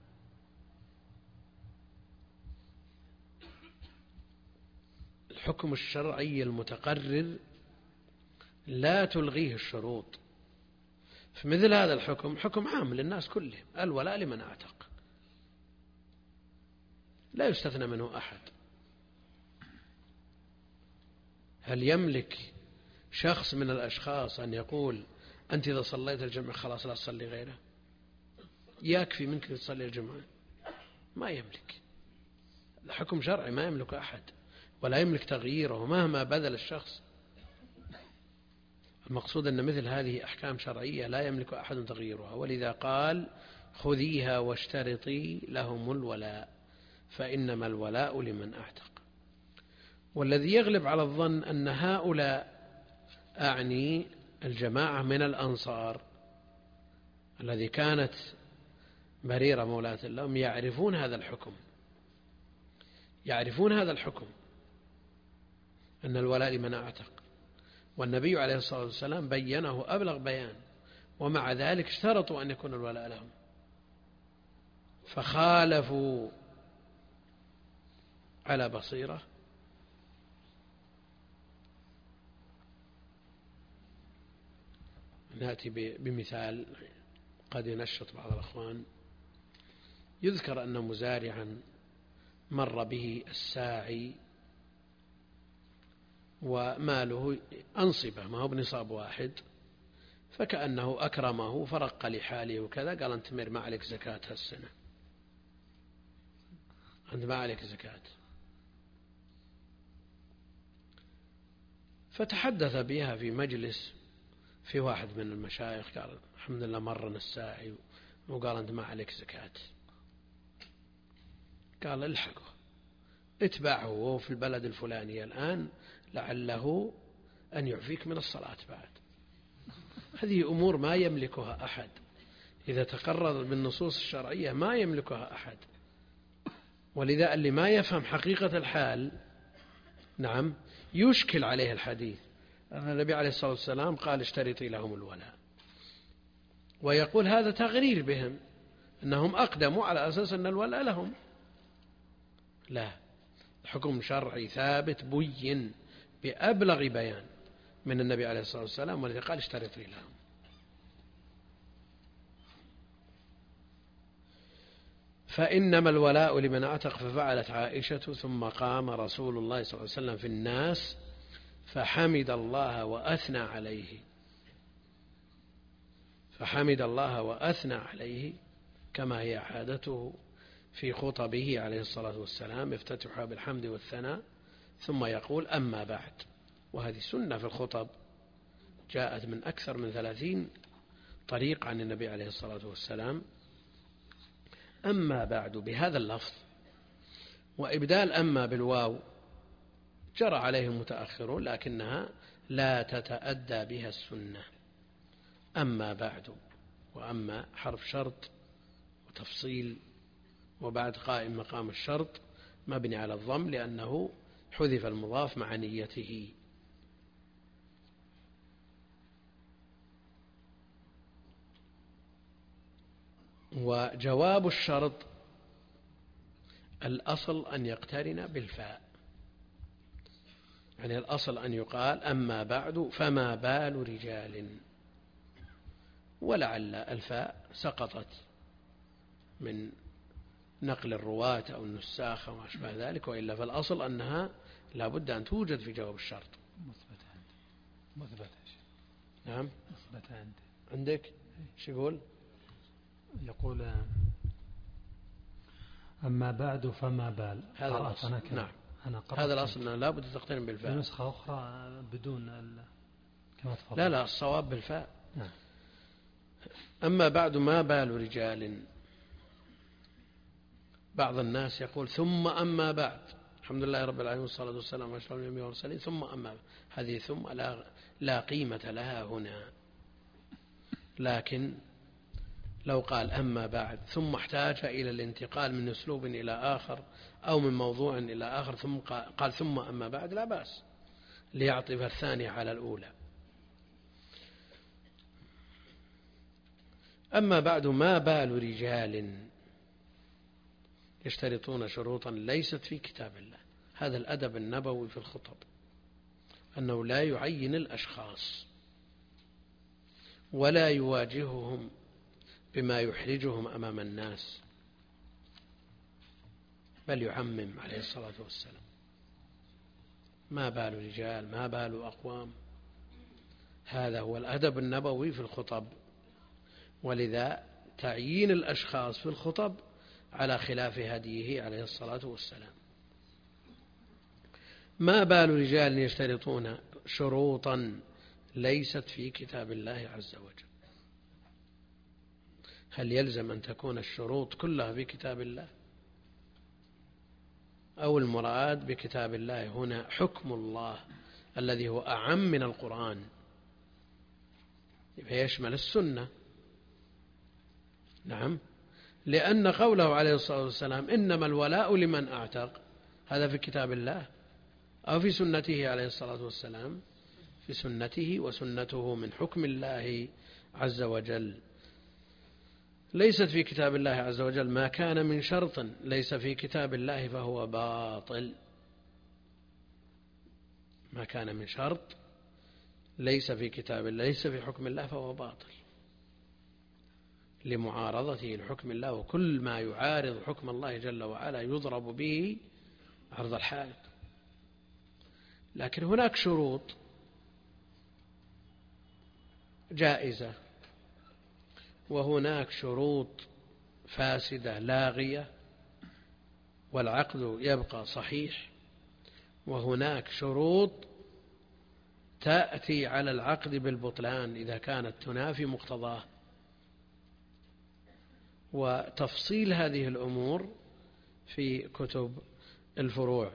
الحكم الشرعي المتقرر لا تلغيه الشروط. فمثل هذا الحكم حكم عام للناس كلهم، الولاء لمن أعتق، لا يستثنى منه أحد. هل يملك شخص من الأشخاص أن يقول أنت إذا صليت الجمعة خلاص لا تصلي غيره، يكفي منك تصلي الجمعة؟ ما يملك. الحكم شرعي ما يملك أحد ولا يملك تغييره مهما بذل الشخص. المقصود أن مثل هذه أحكام شرعية لا يملك أحد تغييرها، ولذا قال خذيها واشترطي لهم الولاء فإنما الولاء لمن أعتق. والذي يغلب على الظن أن هؤلاء، أعني الجماعة من الأنصار الذي كانت بريرة مولاة لهم، يعرفون هذا الحكم، يعرفون هذا الحكم أن الولاء لمن أعتق، والنبي عليه الصلاة والسلام بينه أبلغ بيان، ومع ذلك اشترطوا أن يكون الولاء لهم فخالفوا على بصيرة نأتي بمثال قد ينشط بعض الأخوان. يذكر أن مزارعا مر به الساعي وماله أنصبة، ما هو بنصاب واحد، فكأنه أكرمه فرق لحاله وكذا، قال أنت ما عليك زكاة هالسنة، أنت ما عليك زكاة. فتحدث بها في مجلس في واحد من المشايخ، قال الحمد لله مرنا الساعي وقال أنت ما عليك زكاة. قال الحقه اتبعه وهو في البلد الفلاني الآن لعله أن يعفيك من الصلاة بعد. هذه أمور ما يملكها أحد، إذا تقرر بالنصوص الشرعية ما يملكها أحد. ولذا اللي ما يفهم حقيقة الحال نعم يشكل عليه الحديث. النبي عليه الصلاة والسلام قال اشترطي لهم الولاء، ويقول هذا تغرير بهم أنهم أقدموا على أساس أن الولاء لهم. لا، حكم شرعي ثابت بين بأبلغ بيان من النبي عليه الصلاة والسلام، والذي قال اشترطي لهم. فإنما الولاء لمن أعتق. ففعلت عائشة ثم قام رسول الله صلى الله عليه وسلم في الناس فحمد الله وأثنى عليه، فحمد الله وأثنى عليه كما هي عادته في خطبه عليه الصلاة والسلام، يفتتحها بالحمد والثناء ثم يقول أما بعد. وهذه سنة في الخطب جاءت من أكثر من 30 طريق عن النبي عليه الصلاة والسلام. أما بعد بهذا اللفظ، وإبدال أما بالواو جرى عليه المتأخرون، لكنها لا تتأدى بها السنة. أما بعد، وأما حرف شرط وتفصيل، وبعد قائم مقام الشرط مبني على الضم لأنه حذف المضاف مع نيته. وجواب الشرط الأصل أن يقترن بالفاء، يعني الأصل أن يقال أما بعد فما بال رجال، ولعل الفاء سقطت من نقل الرواة أو النساخ وما أشبه ذلك، وإلا فالأصل أنها لا بد أن توجد في جواب الشرط. مثبت نعم مثبت عندك شو يقول؟ يقول أما بعد فما بال. هذا الأصل. نعم هذا الأصل أنه لا بد تقترن بالفاء. في نسخة أخرى بدون كما تفضل. لا الصواب بالفاء. نعم. أما بعد ما بال رجال. بعض الناس يقول ثم أما بعد، الحمد لله رب العالمين والصلاة والسلام على أشرف الأنبياء والمرسلين ثم أما بعد. هذه ثم لا قيمة لها هنا. لكن لو قال أما بعد ثم احتاج إلى الانتقال من أسلوب إلى آخر أو من موضوع إلى آخر ثم قال ثم أما بعد لا بأس، ليعطف الثانية على الأولى. أما بعد ما بال رجال يشترطون شروطا ليست في كتاب الله. هذا الأدب النبوي في الخطب، أنه لا يعين الأشخاص ولا يواجههم بما يحرجهم أمام الناس، بل يعمم عليه الصلاة والسلام. ما بال رجال، ما بال أقوام. هذا هو الأدب النبوي في الخطب. ولذا تعيين الأشخاص في الخطب على خلاف هديه عليه الصلاة والسلام. ما بال رجال يشترطون شروطا ليست في كتاب الله عز وجل. هل يلزم أن تكون الشروط كلها في كتاب الله؟ أو المراد بكتاب الله هنا حكم الله الذي هو أعم من القرآن، فيشمل السنة. نعم، لأن قوله عليه الصلاة والسلام إنما الولاء لمن أعتق، هذا في كتاب الله أو في سنته عليه الصلاة والسلام؟ في سنته، وسنته من حكم الله عز وجل. ليست في كتاب الله عز وجل. ما كان من شرط ليس في كتاب الله فهو باطل. ما كان من شرط ليس في كتاب الله، ليس في حكم الله، فهو باطل لمعارضته لحكم الله. وكل ما يعارض حكم الله جل وعلا يضرب به عرض الحائط. لكن هناك شروط جائزة، وهناك شروط فاسدة لاغية والعقد يبقى صحيح، وهناك شروط تأتي على العقد بالبطلان إذا كانت تنافي مقتضاه. وتفصيل هذه الأمور في كتب الفروع.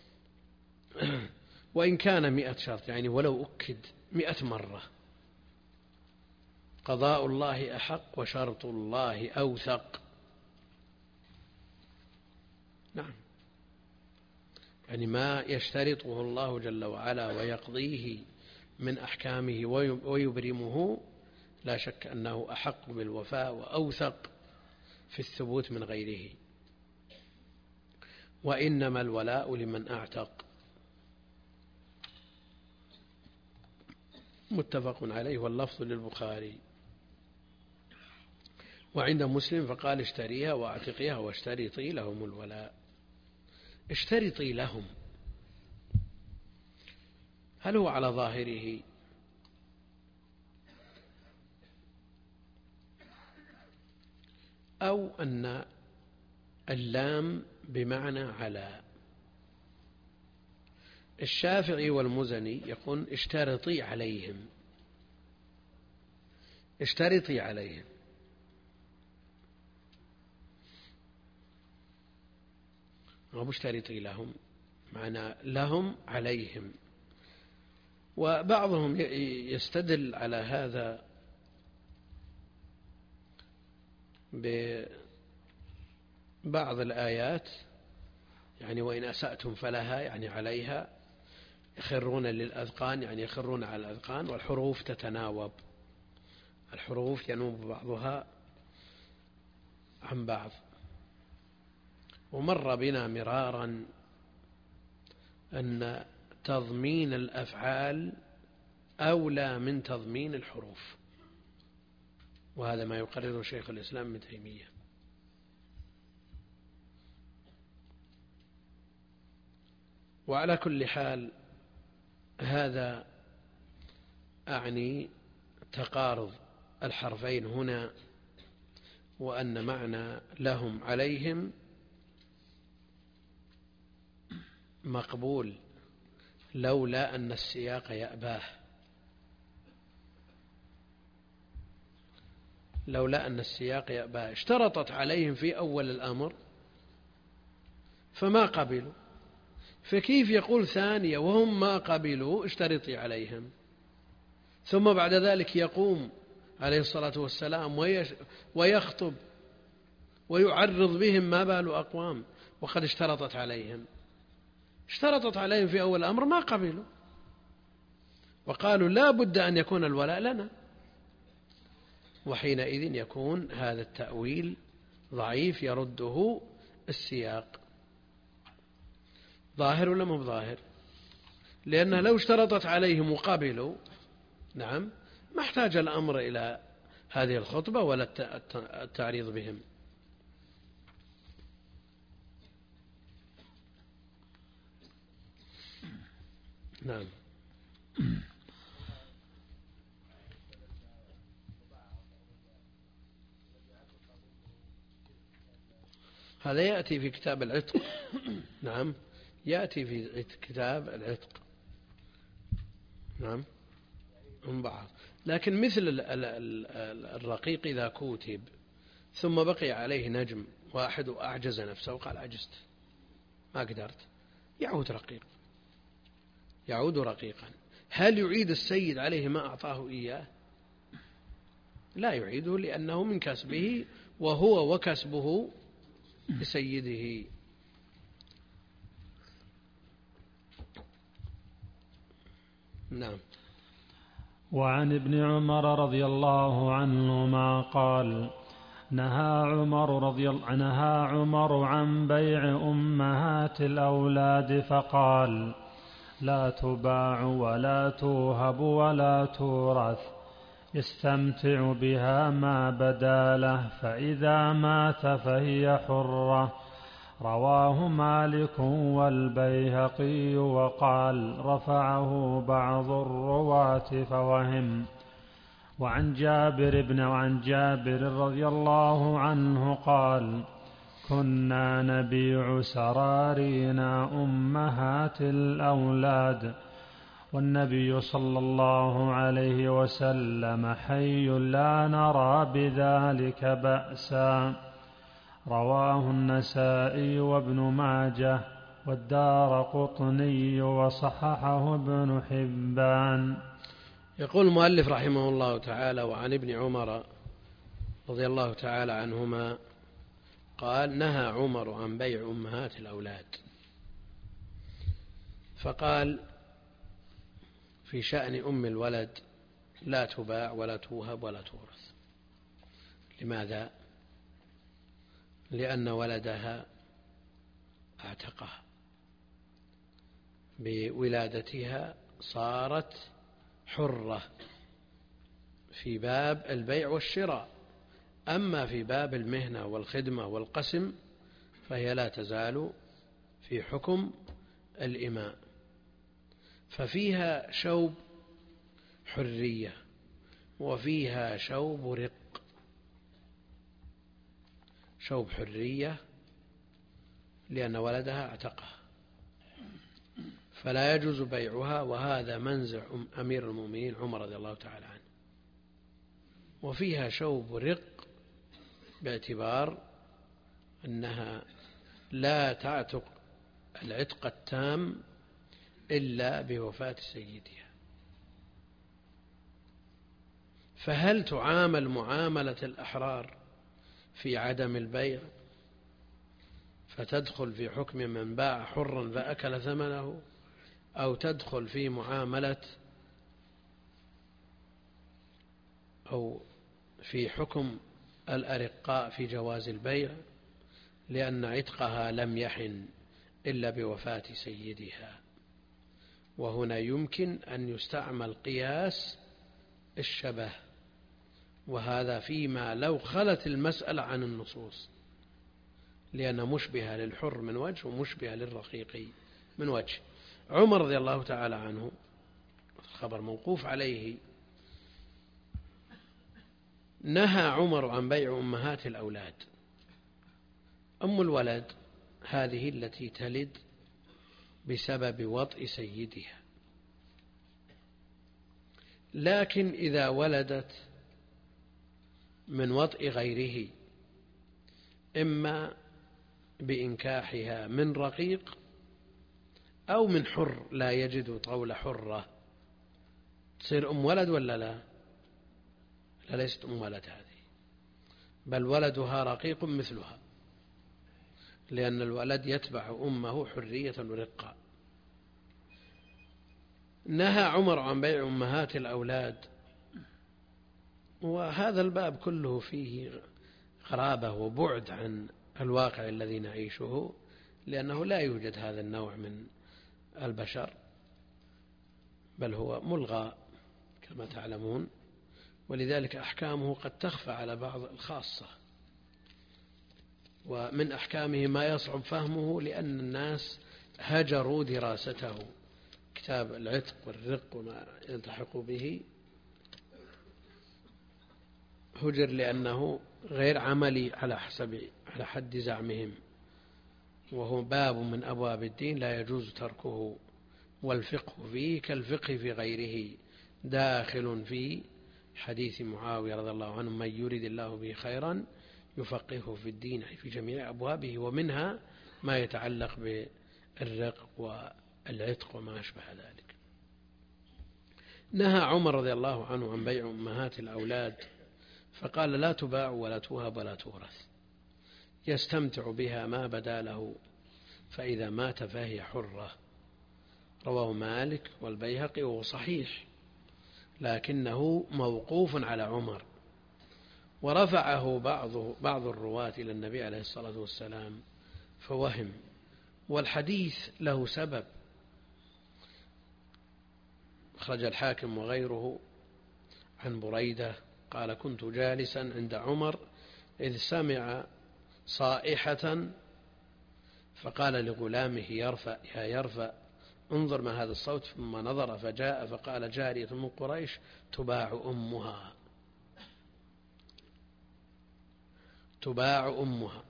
وإن كان 100 شرط، يعني ولو أكد 100 مرة: قضاء الله أحق وشرط الله أوثق. نعم، يعني ما يشترطه الله جل وعلا ويقضيه من أحكامه ويبرمه لا شك أنه أحق بالوفاء وأوثق في الثبوت من غيره. وإنما الولاء لمن أعتق. متفق عليه، واللفظ للبخاري. وعند مسلم فقال: اشتريها واعتقيها واشترطي لهم الولاء. اشترطي لهم، هل هو على ظاهره أو أن اللام بمعنى على؟ الشافعي والمزني يقول: اشترطي عليهم، اشترطي عليهم. أو اشترطي لهم معنى لهم عليهم. وبعضهم يستدل على هذا ببعض الآيات، يعني وإن أسأتم فلها، يعني عليها. يخرون للأذقان، يعني يخرون على الأذقان. والحروف تتناوب، الحروف ينوب بعضها عن بعض. ومر بنا مرارا أن تضمين الأفعال أولى من تضمين الحروف، وهذا ما يقرره شيخ الإسلام ابن تيمية. وعلى كل حال هذا أعني تقارض الحرفين هنا، وأن معنى لهم عليهم مقبول لولا أن السياق يأباه، لولا أن السياق يأباه. اشترطت عليهم في أول الأمر فما قبلوا، فكيف يقول ثانية وهم ما قبلوا اشترطي عليهم، ثم بعد ذلك يقوم عليه الصلاة والسلام ويخطب ويعرض بهم ما بال أقوام وقد اشترطت عليهم. اشترطت عليهم في أول الأمر ما قبلوا، وقالوا لا بد أن يكون الولاء لنا، وحينئذ يكون هذا التأويل ضعيف يرده السياق. ظاهر ولا مو ظاهر؟ لأنه لو اشترطت عليهم وقبلوا، نعم، ما احتاج الأمر إلى هذه الخطبة ولا التعريض بهم. نعم. هذا يأتي في كتاب العتق. نعم، يأتي في كتاب العتق. نعم، من بعض. لكن مثل الرقيق إذا كوتب ثم بقي عليه نجم واحد وأعجز نفسه وقال عجزت ما قدرت، يعود رقيق، يعود رقيقا. هل يعيد السيد عليه ما أعطاه إياه؟ لا يعيده، لأنه من كسبه وهو وكسبه لسيده. نعم. وعن ابن عمر رضي الله عنهما قال: نهى عمر عن بيع أمهات الأولاد فقال: لا تباع ولا توهب ولا تورث، يستمتع بها ما بدا له، فإذا مات فهي حرة. رواه مالك والبيهقي، وقال: رفعه بعض الرواة فوهم. وعن جابر رضي الله عنه قال: كنا نبيع سرارينا أمهات الأولاد والنبي صلى الله عليه وسلم حي لا نرى بذلك بأسا. رواه النسائي وابن ماجه والدارقطني وصححه ابن حبان. يقول المؤلف رحمه الله تعالى: وعن ابن عمر رضي الله تعالى عنهما قال: نهى عمر عن بيع أمهات الأولاد. فقال في شأن أم الولد: لا تباع ولا توهب ولا تورث. لماذا؟ لأن ولدها اعتقها بولادتها، صارت حرة في باب البيع والشراء، أما في باب المهنة والخدمة والقسم فهي لا تزال في حكم الإماء، ففيها شوب حرية وفيها شوب رق. شوب حرية لأن ولدها اعتقها فلا يجوز بيعها، وهذا منزع أمير المؤمنين عمر رضي الله تعالى عنه. وفيها شوب رق باعتبار أنها لا تعتق العتق التام إلا بوفاة سيدها. فهل تعامل معاملة الأحرار في عدم البيع فتدخل في حكم من باع حرا فأكل ثمنه، أو تدخل في معاملة أو في حكم الأرقاء في جواز البيع لأن عتقها لم يحن إلا بوفاة سيدها؟ وهنا يمكن أن يستعمل قياس الشبه، وهذا فيما لو خلت المسألة عن النصوص، لأن مشبهة للحر من وجه ومشبهة للرقيق من وجه. عمر رضي الله تعالى عنه، خبر موقوف عليه، نهى عمر عن بيع أمهات الأولاد. أم الولد هذه التي تلد بسبب وطئ سيدها، لكن إذا ولدت من وطئ غيره، إما بإنكاحها من رقيق أو من حر لا يجد طول حرة، تصير أم ولد ولا لا؟ لا، ليست أم ولد هذه، بل ولدها رقيق مثلها، لأن الولد يتبع أمه حرية ورقة. نهى عمر عن بيع أمهات الأولاد، وهذا الباب كله فيه غرابة وبعد عن الواقع الذي نعيشه، لأنه لا يوجد هذا النوع من البشر، بل هو ملغى كما تعلمون، ولذلك أحكامه قد تخفى على بعض الخاصة. ومن أحكامه ما يصعب فهمه لأن الناس هجروا دراسته، كتاب العتق والرق وما يلتحق به هجر لأنه غير عملي على حد زعمهم، وهو باب من أبواب الدين لا يجوز تركه، والفقه فيه كالفقه في غيره، داخل في حديث معاوية رضي الله عنه: من يريد الله به خيرا يفقهه في الدين، في جميع أبوابه، ومنها ما يتعلق بالرق والعتق وما أشبه ذلك. نهى عمر رضي الله عنه عن بيع أمهات الأولاد، فقال: لا تباع ولا توهب ولا تورث، يستمتع بها ما بدا له، فإذا مات فهي حرة. رواه مالك والبيهقي، وهو صحيح لكنه موقوف على عمر، ورفعه بعض الرواة إلى النبي عليه الصلاة والسلام فوهم، والحديث له سبب. أخرج الحاكم وغيره عن بريدة قال: كنت جالسا عند عمر إذ سمع صائحة فقال لغلامه يا يرفع انظر ما هذا الصوت، ثم نظر فجاء فقال: جارية من قريش تباع أمها.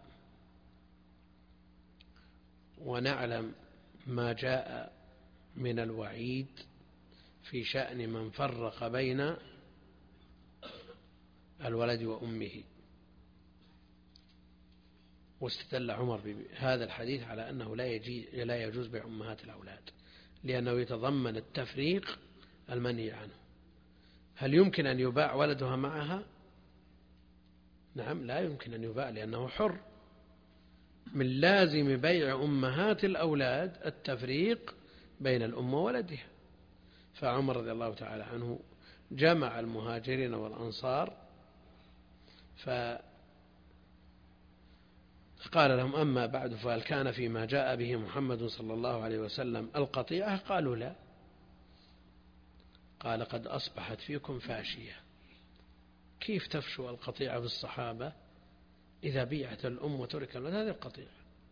ونعلم ما جاء من الوعيد في شأن من فرق بين الولد وأمه. واستدل عمر بهذا الحديث على أنه لا يجوز بيع أمهات الأولاد، لأنه يتضمن التفريق المنهي عنه. هل يمكن أن يباع ولدها معها؟ نعم، لا يمكن أن يباع، لأنه حر. من لازم بيع أمهات الأولاد التفريق بين الأم وولدها. فعمر رضي الله تعالى عنه جمع المهاجرين والأنصار فقال لهم: أما بعد، فهل كان فيما جاء به محمد صلى الله عليه وسلم القطيعة؟ قالوا: لا. قال: قد أصبحت فيكم فاشية. كيف تفشو القطيعة بالصحابة إذا بيعت الأم وترك الولد؟ هذه القطيعة.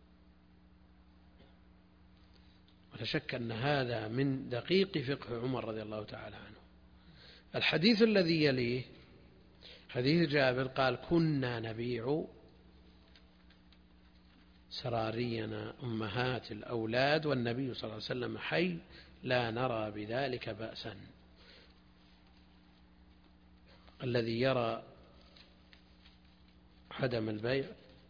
ولا شك أن هذا من دقيق فقه عمر رضي الله تعالى عنه. الحديث الذي يليه حديث جابر قال: كنا نبيع سرارينا أمهات الأولاد والنبي صلى الله عليه وسلم حي لا نرى بذلك بأسا. الذي يرى عدم البيع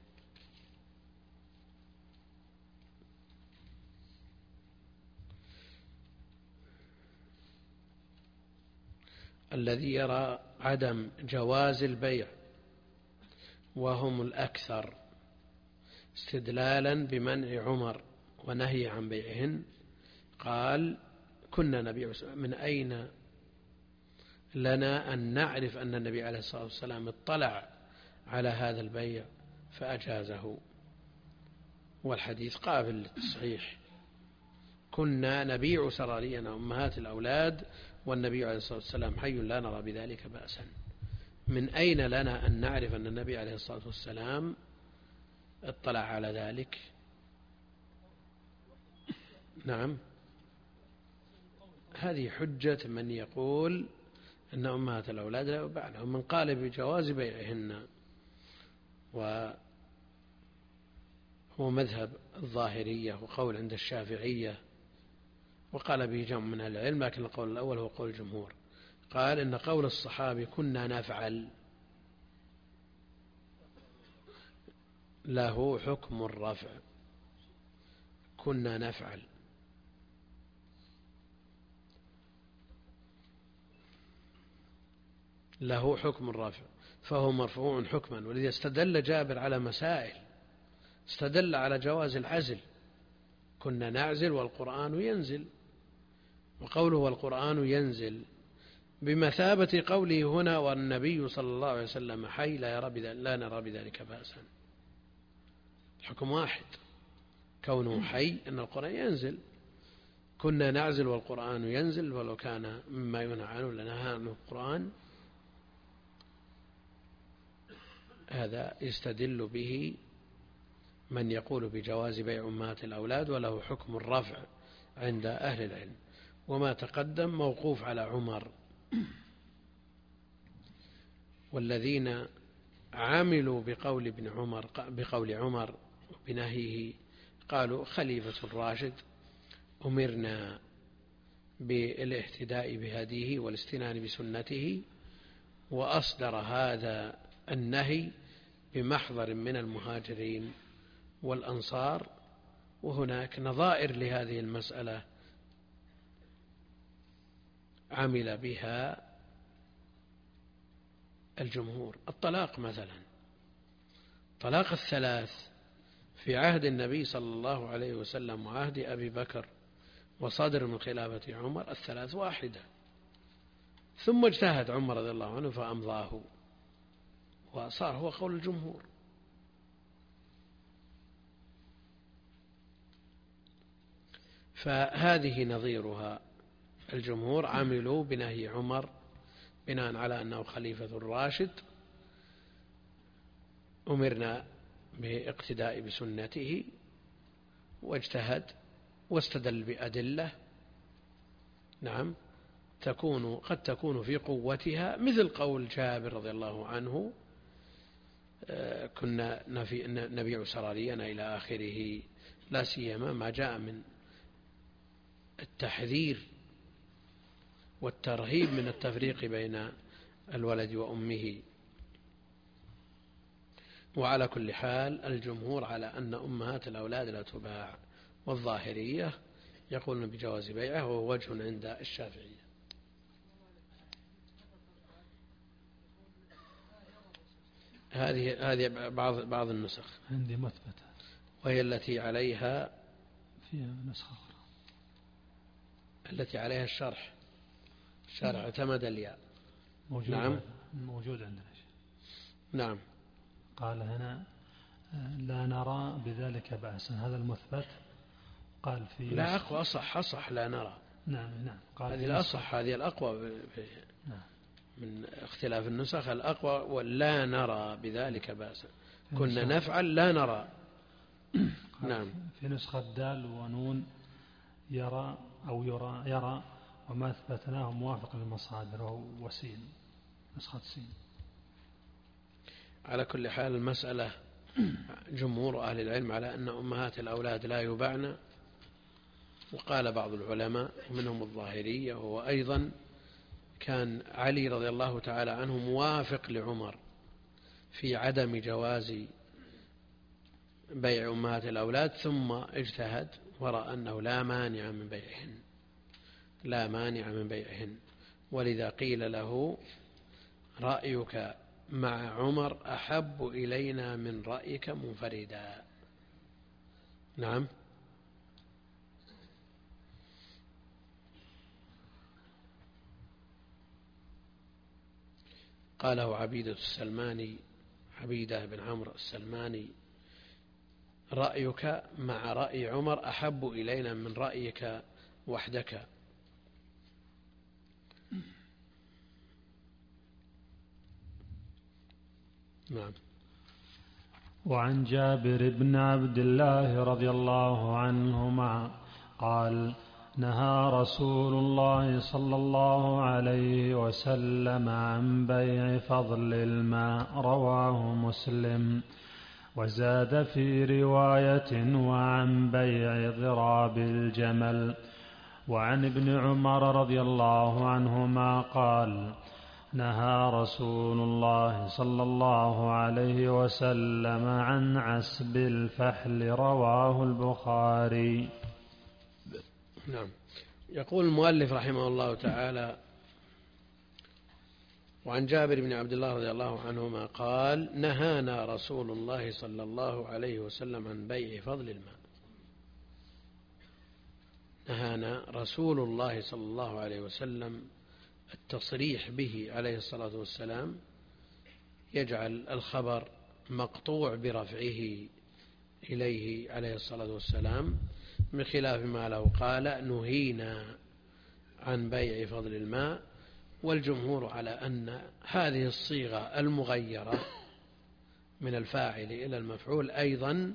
عدم جواز البيع وهم الأكثر استدلالا بمنع عمر ونهي عن بيعهن، قال: كنا نبيع. من أين لنا أن نعرف أن النبي عليه الصلاة والسلام اطلع على هذا البيع فأجازه؟ والحديث قابل للتصحيح: كنا نبيع سرارينا أمهات الأولاد والنبي عليه الصلاة والسلام حي لا نرى بذلك بأسا. من أين لنا أن نعرف أن النبي عليه الصلاة والسلام اطلع على ذلك؟ نعم، هذه حجة من يقول أن أمهات الأولاد لا يباع لهم، من قال بجواز بيعهن، وهو مذهب الظاهرية وقول عند الشافعية، وقال به جمع من أهل العلم، لكن القول الأول هو قول الجمهور. قال إن قول الصحابي كنا نفعل له حكم الرفع. كنا نفعل له حكم الرفع، فهو مرفوع حكما. ولذا استدل جابر على مسائل، استدل على جواز العزل: كنا نعزل والقرآن ينزل. وقوله والقرآن ينزل بمثابة قوله هنا: والنبي صلى الله عليه وسلم حي لا نرى بذلك بأسا. الحكم واحد، كونه حي أن القرآن ينزل. كنا نعزل والقرآن ينزل، ولو كان مما ينهى عنه لنهى عنه القرآن. هذا يستدل به من يقول بجواز بيع أمهات الأولاد وله حكم الرفع عند أهل العلم. وما تقدم موقوف على عمر. والذين عملوا بقول عمر بنهيه قالوا: خليفة الراشد أمرنا بالاهتداء بهديه والاستنان بسنته، وأصدر هذا النهي بمحضر من المهاجرين والأنصار. وهناك نظائر لهذه المسألة عمل بها الجمهور. الطلاق مثلا، طلاق الثلاث في عهد النبي صلى الله عليه وسلم وعهد أبي بكر وصدر من خلافة عمر، الثلاث واحدة، ثم اجتهد عمر رضي الله عنه فأمضاه، وصار هو قول الجمهور. فهذه نظيرها. الجمهور عملوا بنهي عمر بناء على أنه خليفة راشد، أمرنا باقتداء بسنته، واجتهد واستدل بأدلة نعم قد تكون في قوتها مثل قول جابر رضي الله عنه كنا نبيع سرارينا إلى آخره، لا سيما ما جاء من التحذير والترهيب من التفريق بين الولد وأمه. وعلى كل حال الجمهور على أن أمهات الأولاد لا تباع، والظاهرية يقولون بجواز بيعه، وهو وجه عند الشافعية. هذه بعض النسخ عندي مثبتة، وهي التي عليها فيها نسخة أخرى التي عليها الشرح اعتمد الياء. نعم موجود عندنا. نعم قال هنا لا نرى بذلك بأسا، هذا المثبت. قال في لا أقوى أصح لا نرى. نعم قال هذه الأصح، هذه الأقوى من اختلاف النسخ. الأقوى ولا نرى بذلك بأسا، كنا نفعل لا نرى. نعم. في نسخة دال ونون يرى أو يرى وما أثبتناه موافق للمصادر، وهو وسين، نسخة سين. على كل حال المسألة جمهور أهل العلم على أن أمهات الأولاد لا يباعن، وقال بعض العلماء ومنهم الظاهرية، وهو أيضا كان علي رضي الله تعالى عنه موافق لعمر في عدم جواز بيع أمهات الأولاد، ثم اجتهد ورأى أنه لا مانع من بيعهن، ولذا قيل له رأيك مع عمر أحب إلينا من رأيك منفردا. نعم. قاله عبيدة بن عمرو السلماني رأيك مع رأي عمر أحب إلينا من رأيك وحدك. نعم. وعن جابر بن عبد الله رضي الله عنهما قال نهى رسول الله صلى الله عليه وسلم عن بيع فضل الماء، رواه مسلم. وزاد في رواية وعن بيع ضراب الجمل. وعن ابن عمر رضي الله عنهما قال نهى رسول الله صلى الله عليه وسلم عن عسب الفحل، رواه البخاري. نعم. يقول المؤلف رحمه الله تعالى وعن جابر بن عبد الله رضي الله عنهما قال نهانا رسول الله صلى الله عليه وسلم عن بيع فضل الماء. نهانا رسول الله صلى الله عليه وسلم، التصريح به عليه الصلاة والسلام يجعل الخبر مقطوع برفعه إليه عليه الصلاة والسلام، من خلاف ما لو قال نهينا عن بيع فضل الماء. والجمهور على أن هذه الصيغة المغيرة من الفاعل إلى المفعول أيضا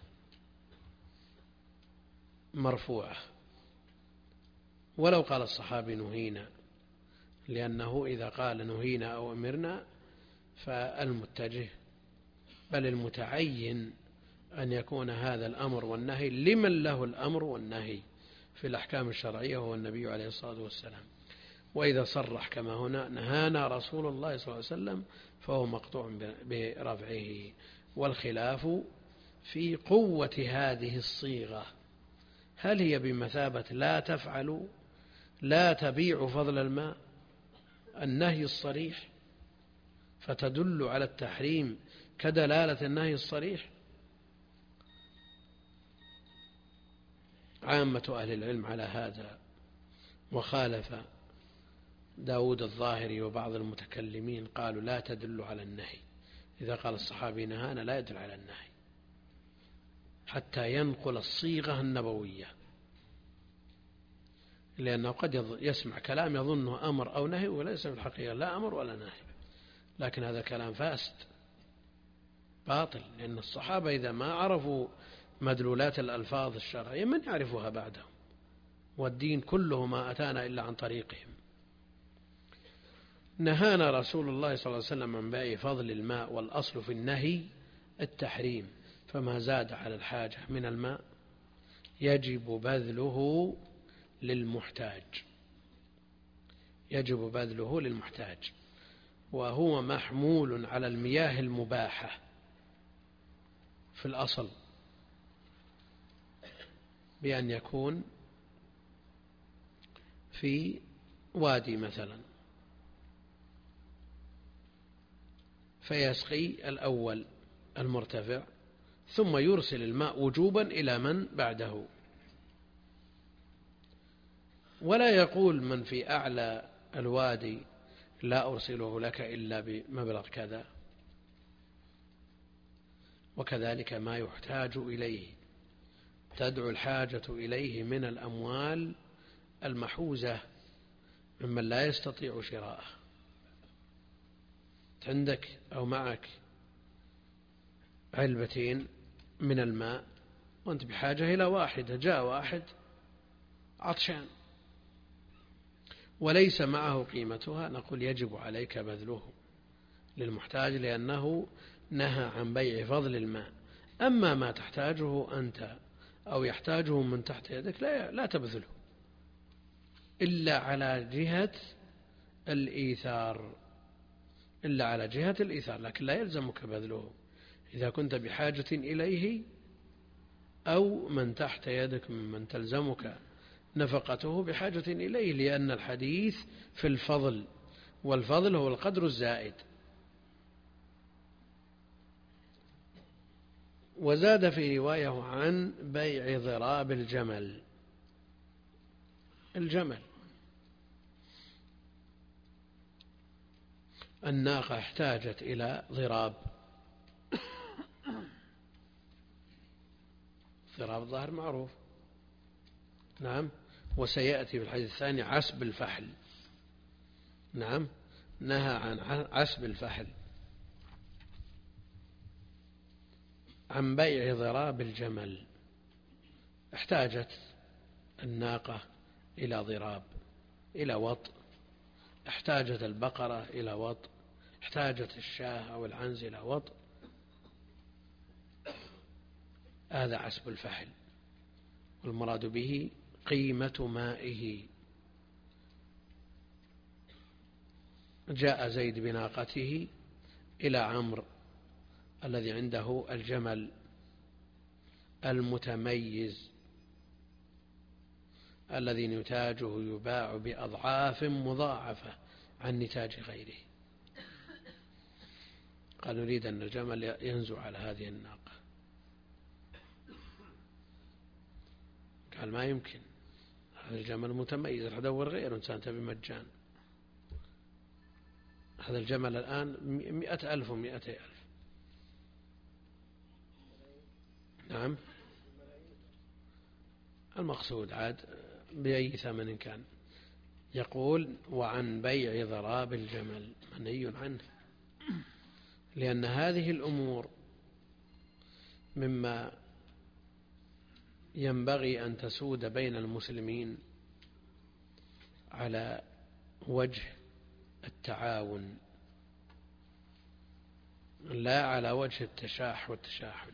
مرفوعة، ولو قال الصحابي نهينا، لأنه إذا قال نهينا أو أمرنا فالمتجه بل المتعين أن يكون هذا الأمر والنهي لمن له الأمر والنهي في الأحكام الشرعية هو النبي عليه الصلاة والسلام. وإذا صرح كما هنا نهانا رسول الله صلى الله عليه وسلم فهو مقطوع برفعه. والخلاف في قوة هذه الصيغة، هل هي بمثابة لا تفعلوا لا تبيع فضل الماء النهي الصريح فتدل على التحريم كدلالة النهي الصريح؟ عامة أهل العلم على هذا، وخالف داود الظاهري وبعض المتكلمين قالوا لا تدل على النهي إذا قال الصحابي نهانا لا يدل على النهي حتى ينقل الصيغة النبوية، لأنه قد يسمع كلام يظنه أمر أو نهي وليس في الحقيقة لا أمر ولا نهي، لكن هذا كلام فاسد باطل، لأن الصحابة إذا ما عرفوا مدلولات الألفاظ الشرعية من يعرفها بعدهم، والدين كله ما أتانا إلا عن طريقهم. نهانا رسول الله صلى الله عليه وسلم عن بيع فضل الماء، والأصل في النهي التحريم، فما زاد على الحاجة من الماء يجب بذله للمحتاج، يجب بذله للمحتاج، وهو محمول على المياه المباحة في الأصل، بأن يكون في وادي مثلا فيسقي الأول المرتفع ثم يرسل الماء وجوبا إلى من بعده، ولا يقول من في أعلى الوادي لا أرسله لك إلا بمبلغ كذا. وكذلك ما يحتاج إليه تدعو الحاجة إليه من الأموال المحوزة ممن لا يستطيع شراءه. عندك أو معك علبتين من الماء وأنت بحاجة إلى واحدة، جاء واحد عطشان وليس معه قيمتها، نقول يجب عليك بذله للمحتاج، لأنه نهى عن بيع فضل الماء. أما ما تحتاجه أنت أو يحتاجه من تحت يدك لا تبذله إلا على جهة الإيثار، إلا على جهة الإيثار، لكن لا يلزمك بذله إذا كنت بحاجة إليه أو من تحت يدك ممن تلزمك نفقته بحاجة إليه، لأن الحديث في الفضل، والفضل هو القدر الزائد. وزاد في رواية عن بيع ضراب الجمل. الناقة احتاجت إلى ضراب، ضراب الظهر معروف، نعم، وسيأتي في الحديث الثاني عسب الفحل، نعم، نهى عن عسب الفحل، عن بيع ضراب الجمل. احتاجت الناقة إلى ضراب، إلى وط، احتاجت البقرة إلى وط، احتاجت الشاة أو العنز إلى وط، هذا عسب الفحل، والمراد به قيمة مائه. جاء زيد بناقته إلى عمرو الذي عنده الجمل المتميز الذي نتاجه يباع بأضعاف مضاعفة عن نتاج غيره، قال نريد أن الجمل ينزو على هذه الناقة، قال ما يمكن، هذا الجمل متميز، راح أدور غيره، إنسان تبي مجان، هذا الجمل الآن 100,000 و200,000. نعم، المقصود عاد بأي ثمن كان. يقول وعن بيع ضراب الجمل منهي عنه، لأن هذه الأمور مما ينبغي أن تسود بين المسلمين على وجه التعاون لا على وجه التشاح والتشاحن.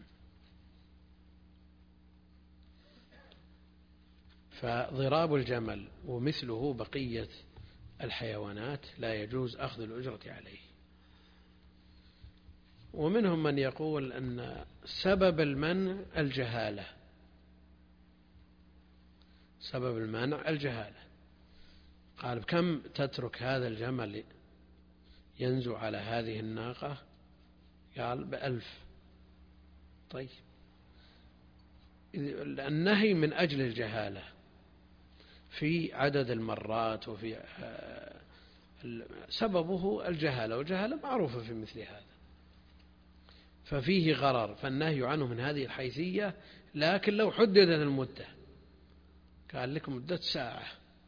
فضراب الجمل ومثله بقية الحيوانات لا يجوز أخذ الأجرة عليه. ومنهم من يقول أن سبب المنع الجهالة، سبب المنع الجهالة، قال كم تترك هذا الجمل ينزو على هذه الناقة؟ قال 1000. طيب، النهي من أجل الجهالة في عدد المرات وفي سببه الجهالة، والجهالة معروفة في مثل هذا. ففيه غرر، فالنهي عنه من هذه الحيثية. لكن لو حددت المدة، قال لك مدة ساعة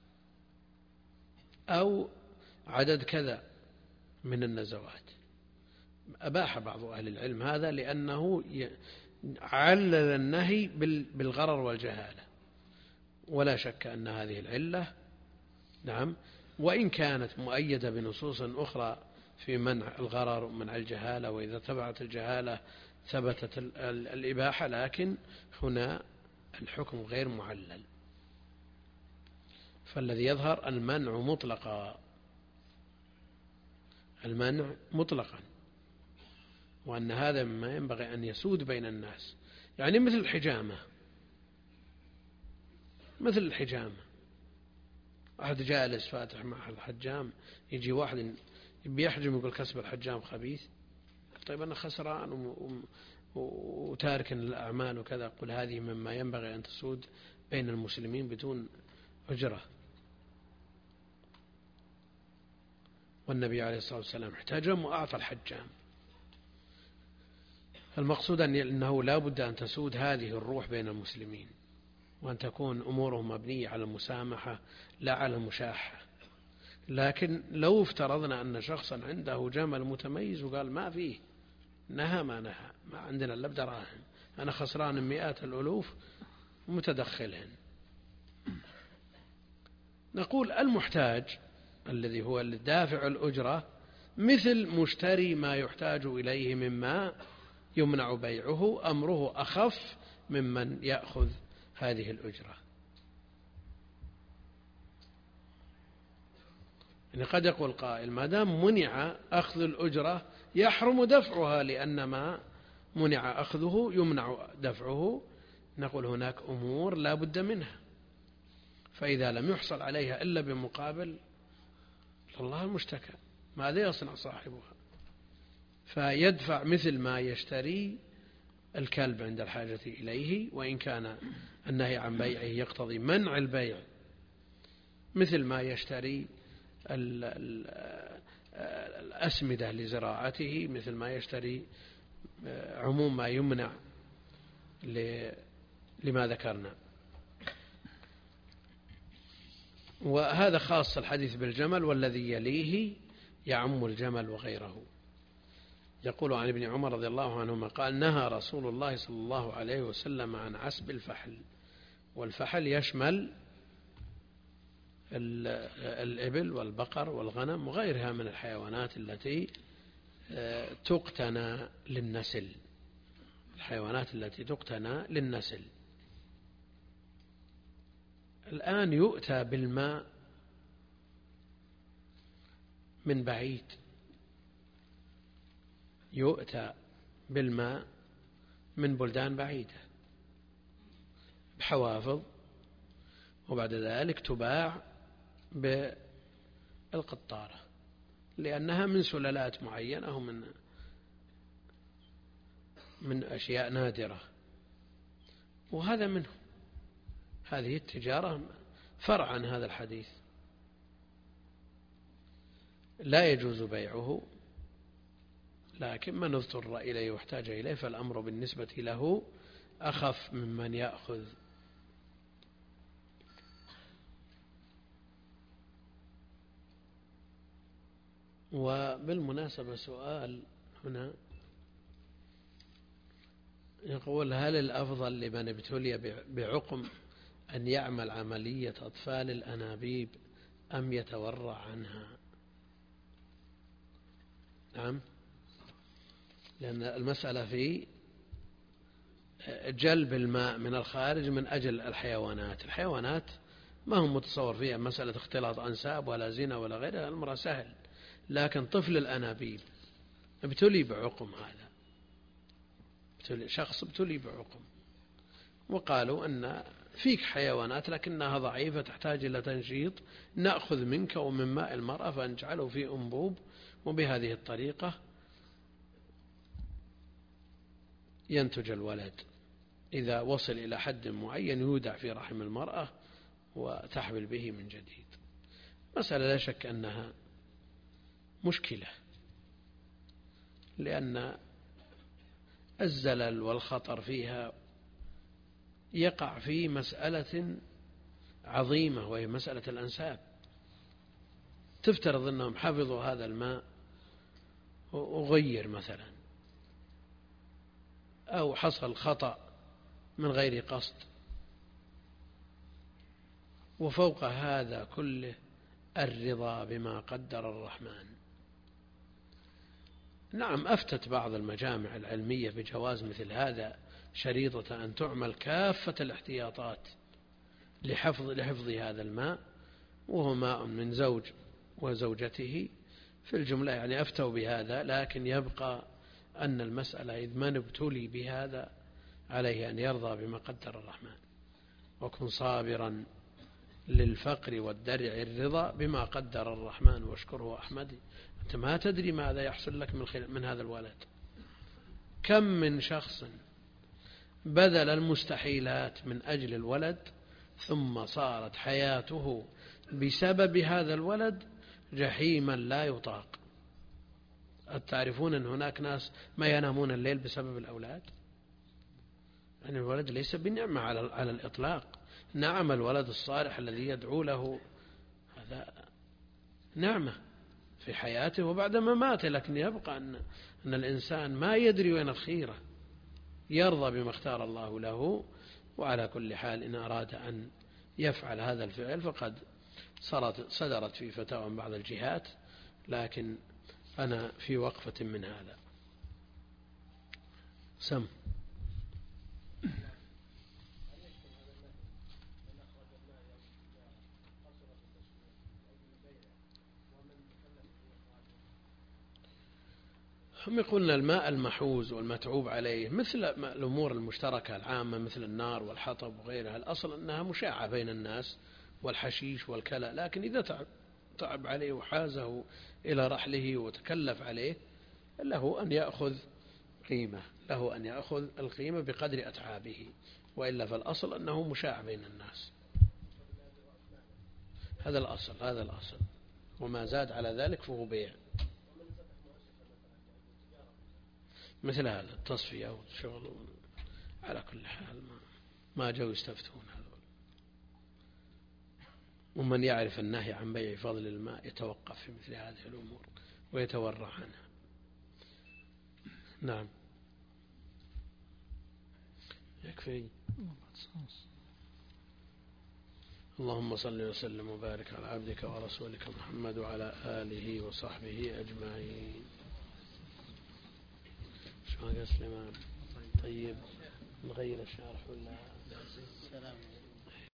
أو عدد كذا من النزوات، أباح بعض أهل العلم هذا لأنه علل النهي بالغرر والجهالة، ولا شك أن هذه العلة نعم وإن كانت مؤيدة بنصوص أخرى في منع الغرر ومنع الجهالة، وإذا تبعت الجهالة ثبتت الإباحة، لكن هنا الحكم غير معلل. فالذي يظهر المنع مطلقا، المنع مطلقا، وأن هذا مما ينبغي أن يسود بين الناس. يعني مثل الحجامة، مثل الحجامة، أحد جالس فاتح مع الحجام، يجي واحد بيحجم يقول كسب الحجام خبيث. طيب أنا خسران وتارك للأعمال وكذا. قل هذه مما ينبغي أن تسود بين المسلمين بدون أجرة. والنبي عليه الصلاة والسلام احتجم وأعطى الحجام. المقصود أنه لا بد أن تسود هذه الروح بين المسلمين، وأن تكون أمورهم مبنية على المسامحة لا على المشاحة. لكن لو افترضنا أن شخصا عنده جمل متميز وقال ما فيه، نهى ما نهى، ما عندنا إلا بدراهم، أنا خسران مئات الألوف متدخلهن، نقول المحتاج الذي هو الدافع الأجرة مثل مشتري ما يحتاج إليه مما يمنع بيعه، أمره أخف ممن يأخذ هذه الأجرة. يعني قد يقول قائل ما دام منع أخذ الأجرة يحرم دفعها، لأن ما منع أخذه يمنع دفعه. نقول هناك أمور لا بد منها، فإذا لم يحصل عليها إلا بمقابل فالله المشتكى، ماذا يصنع صاحبها؟ فيدفع مثل ما يشتري الكلب عند الحاجة إليه، وإن كان النهي عن بيعه يقتضي منع البيع، مثل ما يشتري الأسمدة لزراعته، مثل ما يشتري عموم ما يمنع لما ذكرنا. وهذا خاص الحديث بالجمل، والذي يليه يعم الجمل وغيره. يقول عن ابن عمر رضي الله عنهما قال نهى رسول الله صلى الله عليه وسلم عن عسب الفحل، والفحل يشمل الإبل والبقر والغنم وغيرها من الحيوانات التي تقتنى للنسل، الحيوانات التي تقتنى للنسل. الآن يؤتى بالماء من بعيد، يؤتى بالماء من بلدان بعيدة بحوافظ، وبعد ذلك تباع بالقطارة لأنها من سلالات معينة ومن أشياء نادرة، وهذا منه. هذه التجارة فرع عن هذا الحديث، لا يجوز بيعه، لكن من اضطر إليه واحتاج إليه فالأمر بالنسبة له أخف ممن يأخذ. وبالمناسبة سؤال هنا يقول هل الأفضل لمن ابتلي بعقم أن يعمل عملية أطفال الأنابيب أم يتورع عنها؟ نعم، لأن المسألة في جلب الماء من الخارج من أجل الحيوانات ما هم متصور فيها مسألة اختلاط أنساب ولا زنا ولا غيرها، الأمر سهل. لكن طفل الأنابيب ابتلي بعقم، هذا شخص ابتلي بعقم، وقالوا أن فيك حيوانات لكنها ضعيفة تحتاج إلى تنشيط، نأخذ منك ومن ماء المرأة فنجعله في أنبوب، وبهذه الطريقة ينتج الولد. إذا وصل إلى حد معين يودع في رحم المرأة وتحمل به من جديد. مسألة لا شك أنها مشكلة، لأن الزلل والخطر فيها يقع في مسألة عظيمة وهي مسألة الأنساب. تفترض أنهم حفظوا هذا الماء وغير مثلا، أو حصل خطأ من غير قصد، وفوق هذا كله الرضا بما قدر الرحمن. نعم، أفتت بعض المجامع العلمية بجواز مثل هذا، شريطة أن تعمل كافة الاحتياطات لحفظ هذا الماء، وهو ماء من زوج وزوجته في الجملة، يعني أفتوا بهذا. لكن يبقى أن المسألة إذ من ابتلي بهذا عليه أن يرضى بما قدر الرحمن، وكن صابرا للفقر والدرع الرضا بما قدر الرحمن واشكره أحمدي. أنت ما تدري ماذا يحصل لك من هذا الولد. كم من شخص بذل المستحيلات من أجل الولد، ثم صارت حياته بسبب هذا الولد جحيما لا يطاق. تعرفون أن هناك ناس ما ينامون الليل بسبب الأولاد؟ يعني الولد ليس بنعمة على الإطلاق. نعم، الولد الصالح الذي يدعو له هذا نعمة في حياته وبعد مماته، لكن يبقى أن الإنسان ما يدري وين الخيرة، يرضى بما اختار الله له. وعلى كل حال إن أراد أن يفعل هذا الفعل فقد صدرت في فتاوى بعض الجهات، لكن أنا في وقفة من هذا. سم هم يقولون الماء المحوز والمتعوب عليه مثل الأمور المشتركة العامة مثل النار والحطب وغيرها، الأصل أنها مشاعة بين الناس، والحشيش والكلى. لكن إذا تعب عليه وحازه إلى رحله وتكلف عليه، له أن يأخذ قيمة، له أن يأخذ القيمة بقدر أتعابه، وإلا فالأصل أنه مشاع بين الناس. هذا الأصل، وما زاد على ذلك فهو بيع. مثل هذا التصفية والشغل، على كل حال ما جاءوا يستفتون هذول. ومن يعرف النهي عن بيع فضل الماء يتوقف في مثل هذه الأمور ويتورع عنها. نعم، يكفي. اللهم صل وسلم وبارك على عبدك ورسولك محمد وعلى آله وصحبه أجمعين. شو هذا سليمان؟ طيب نغير الشارح ولا؟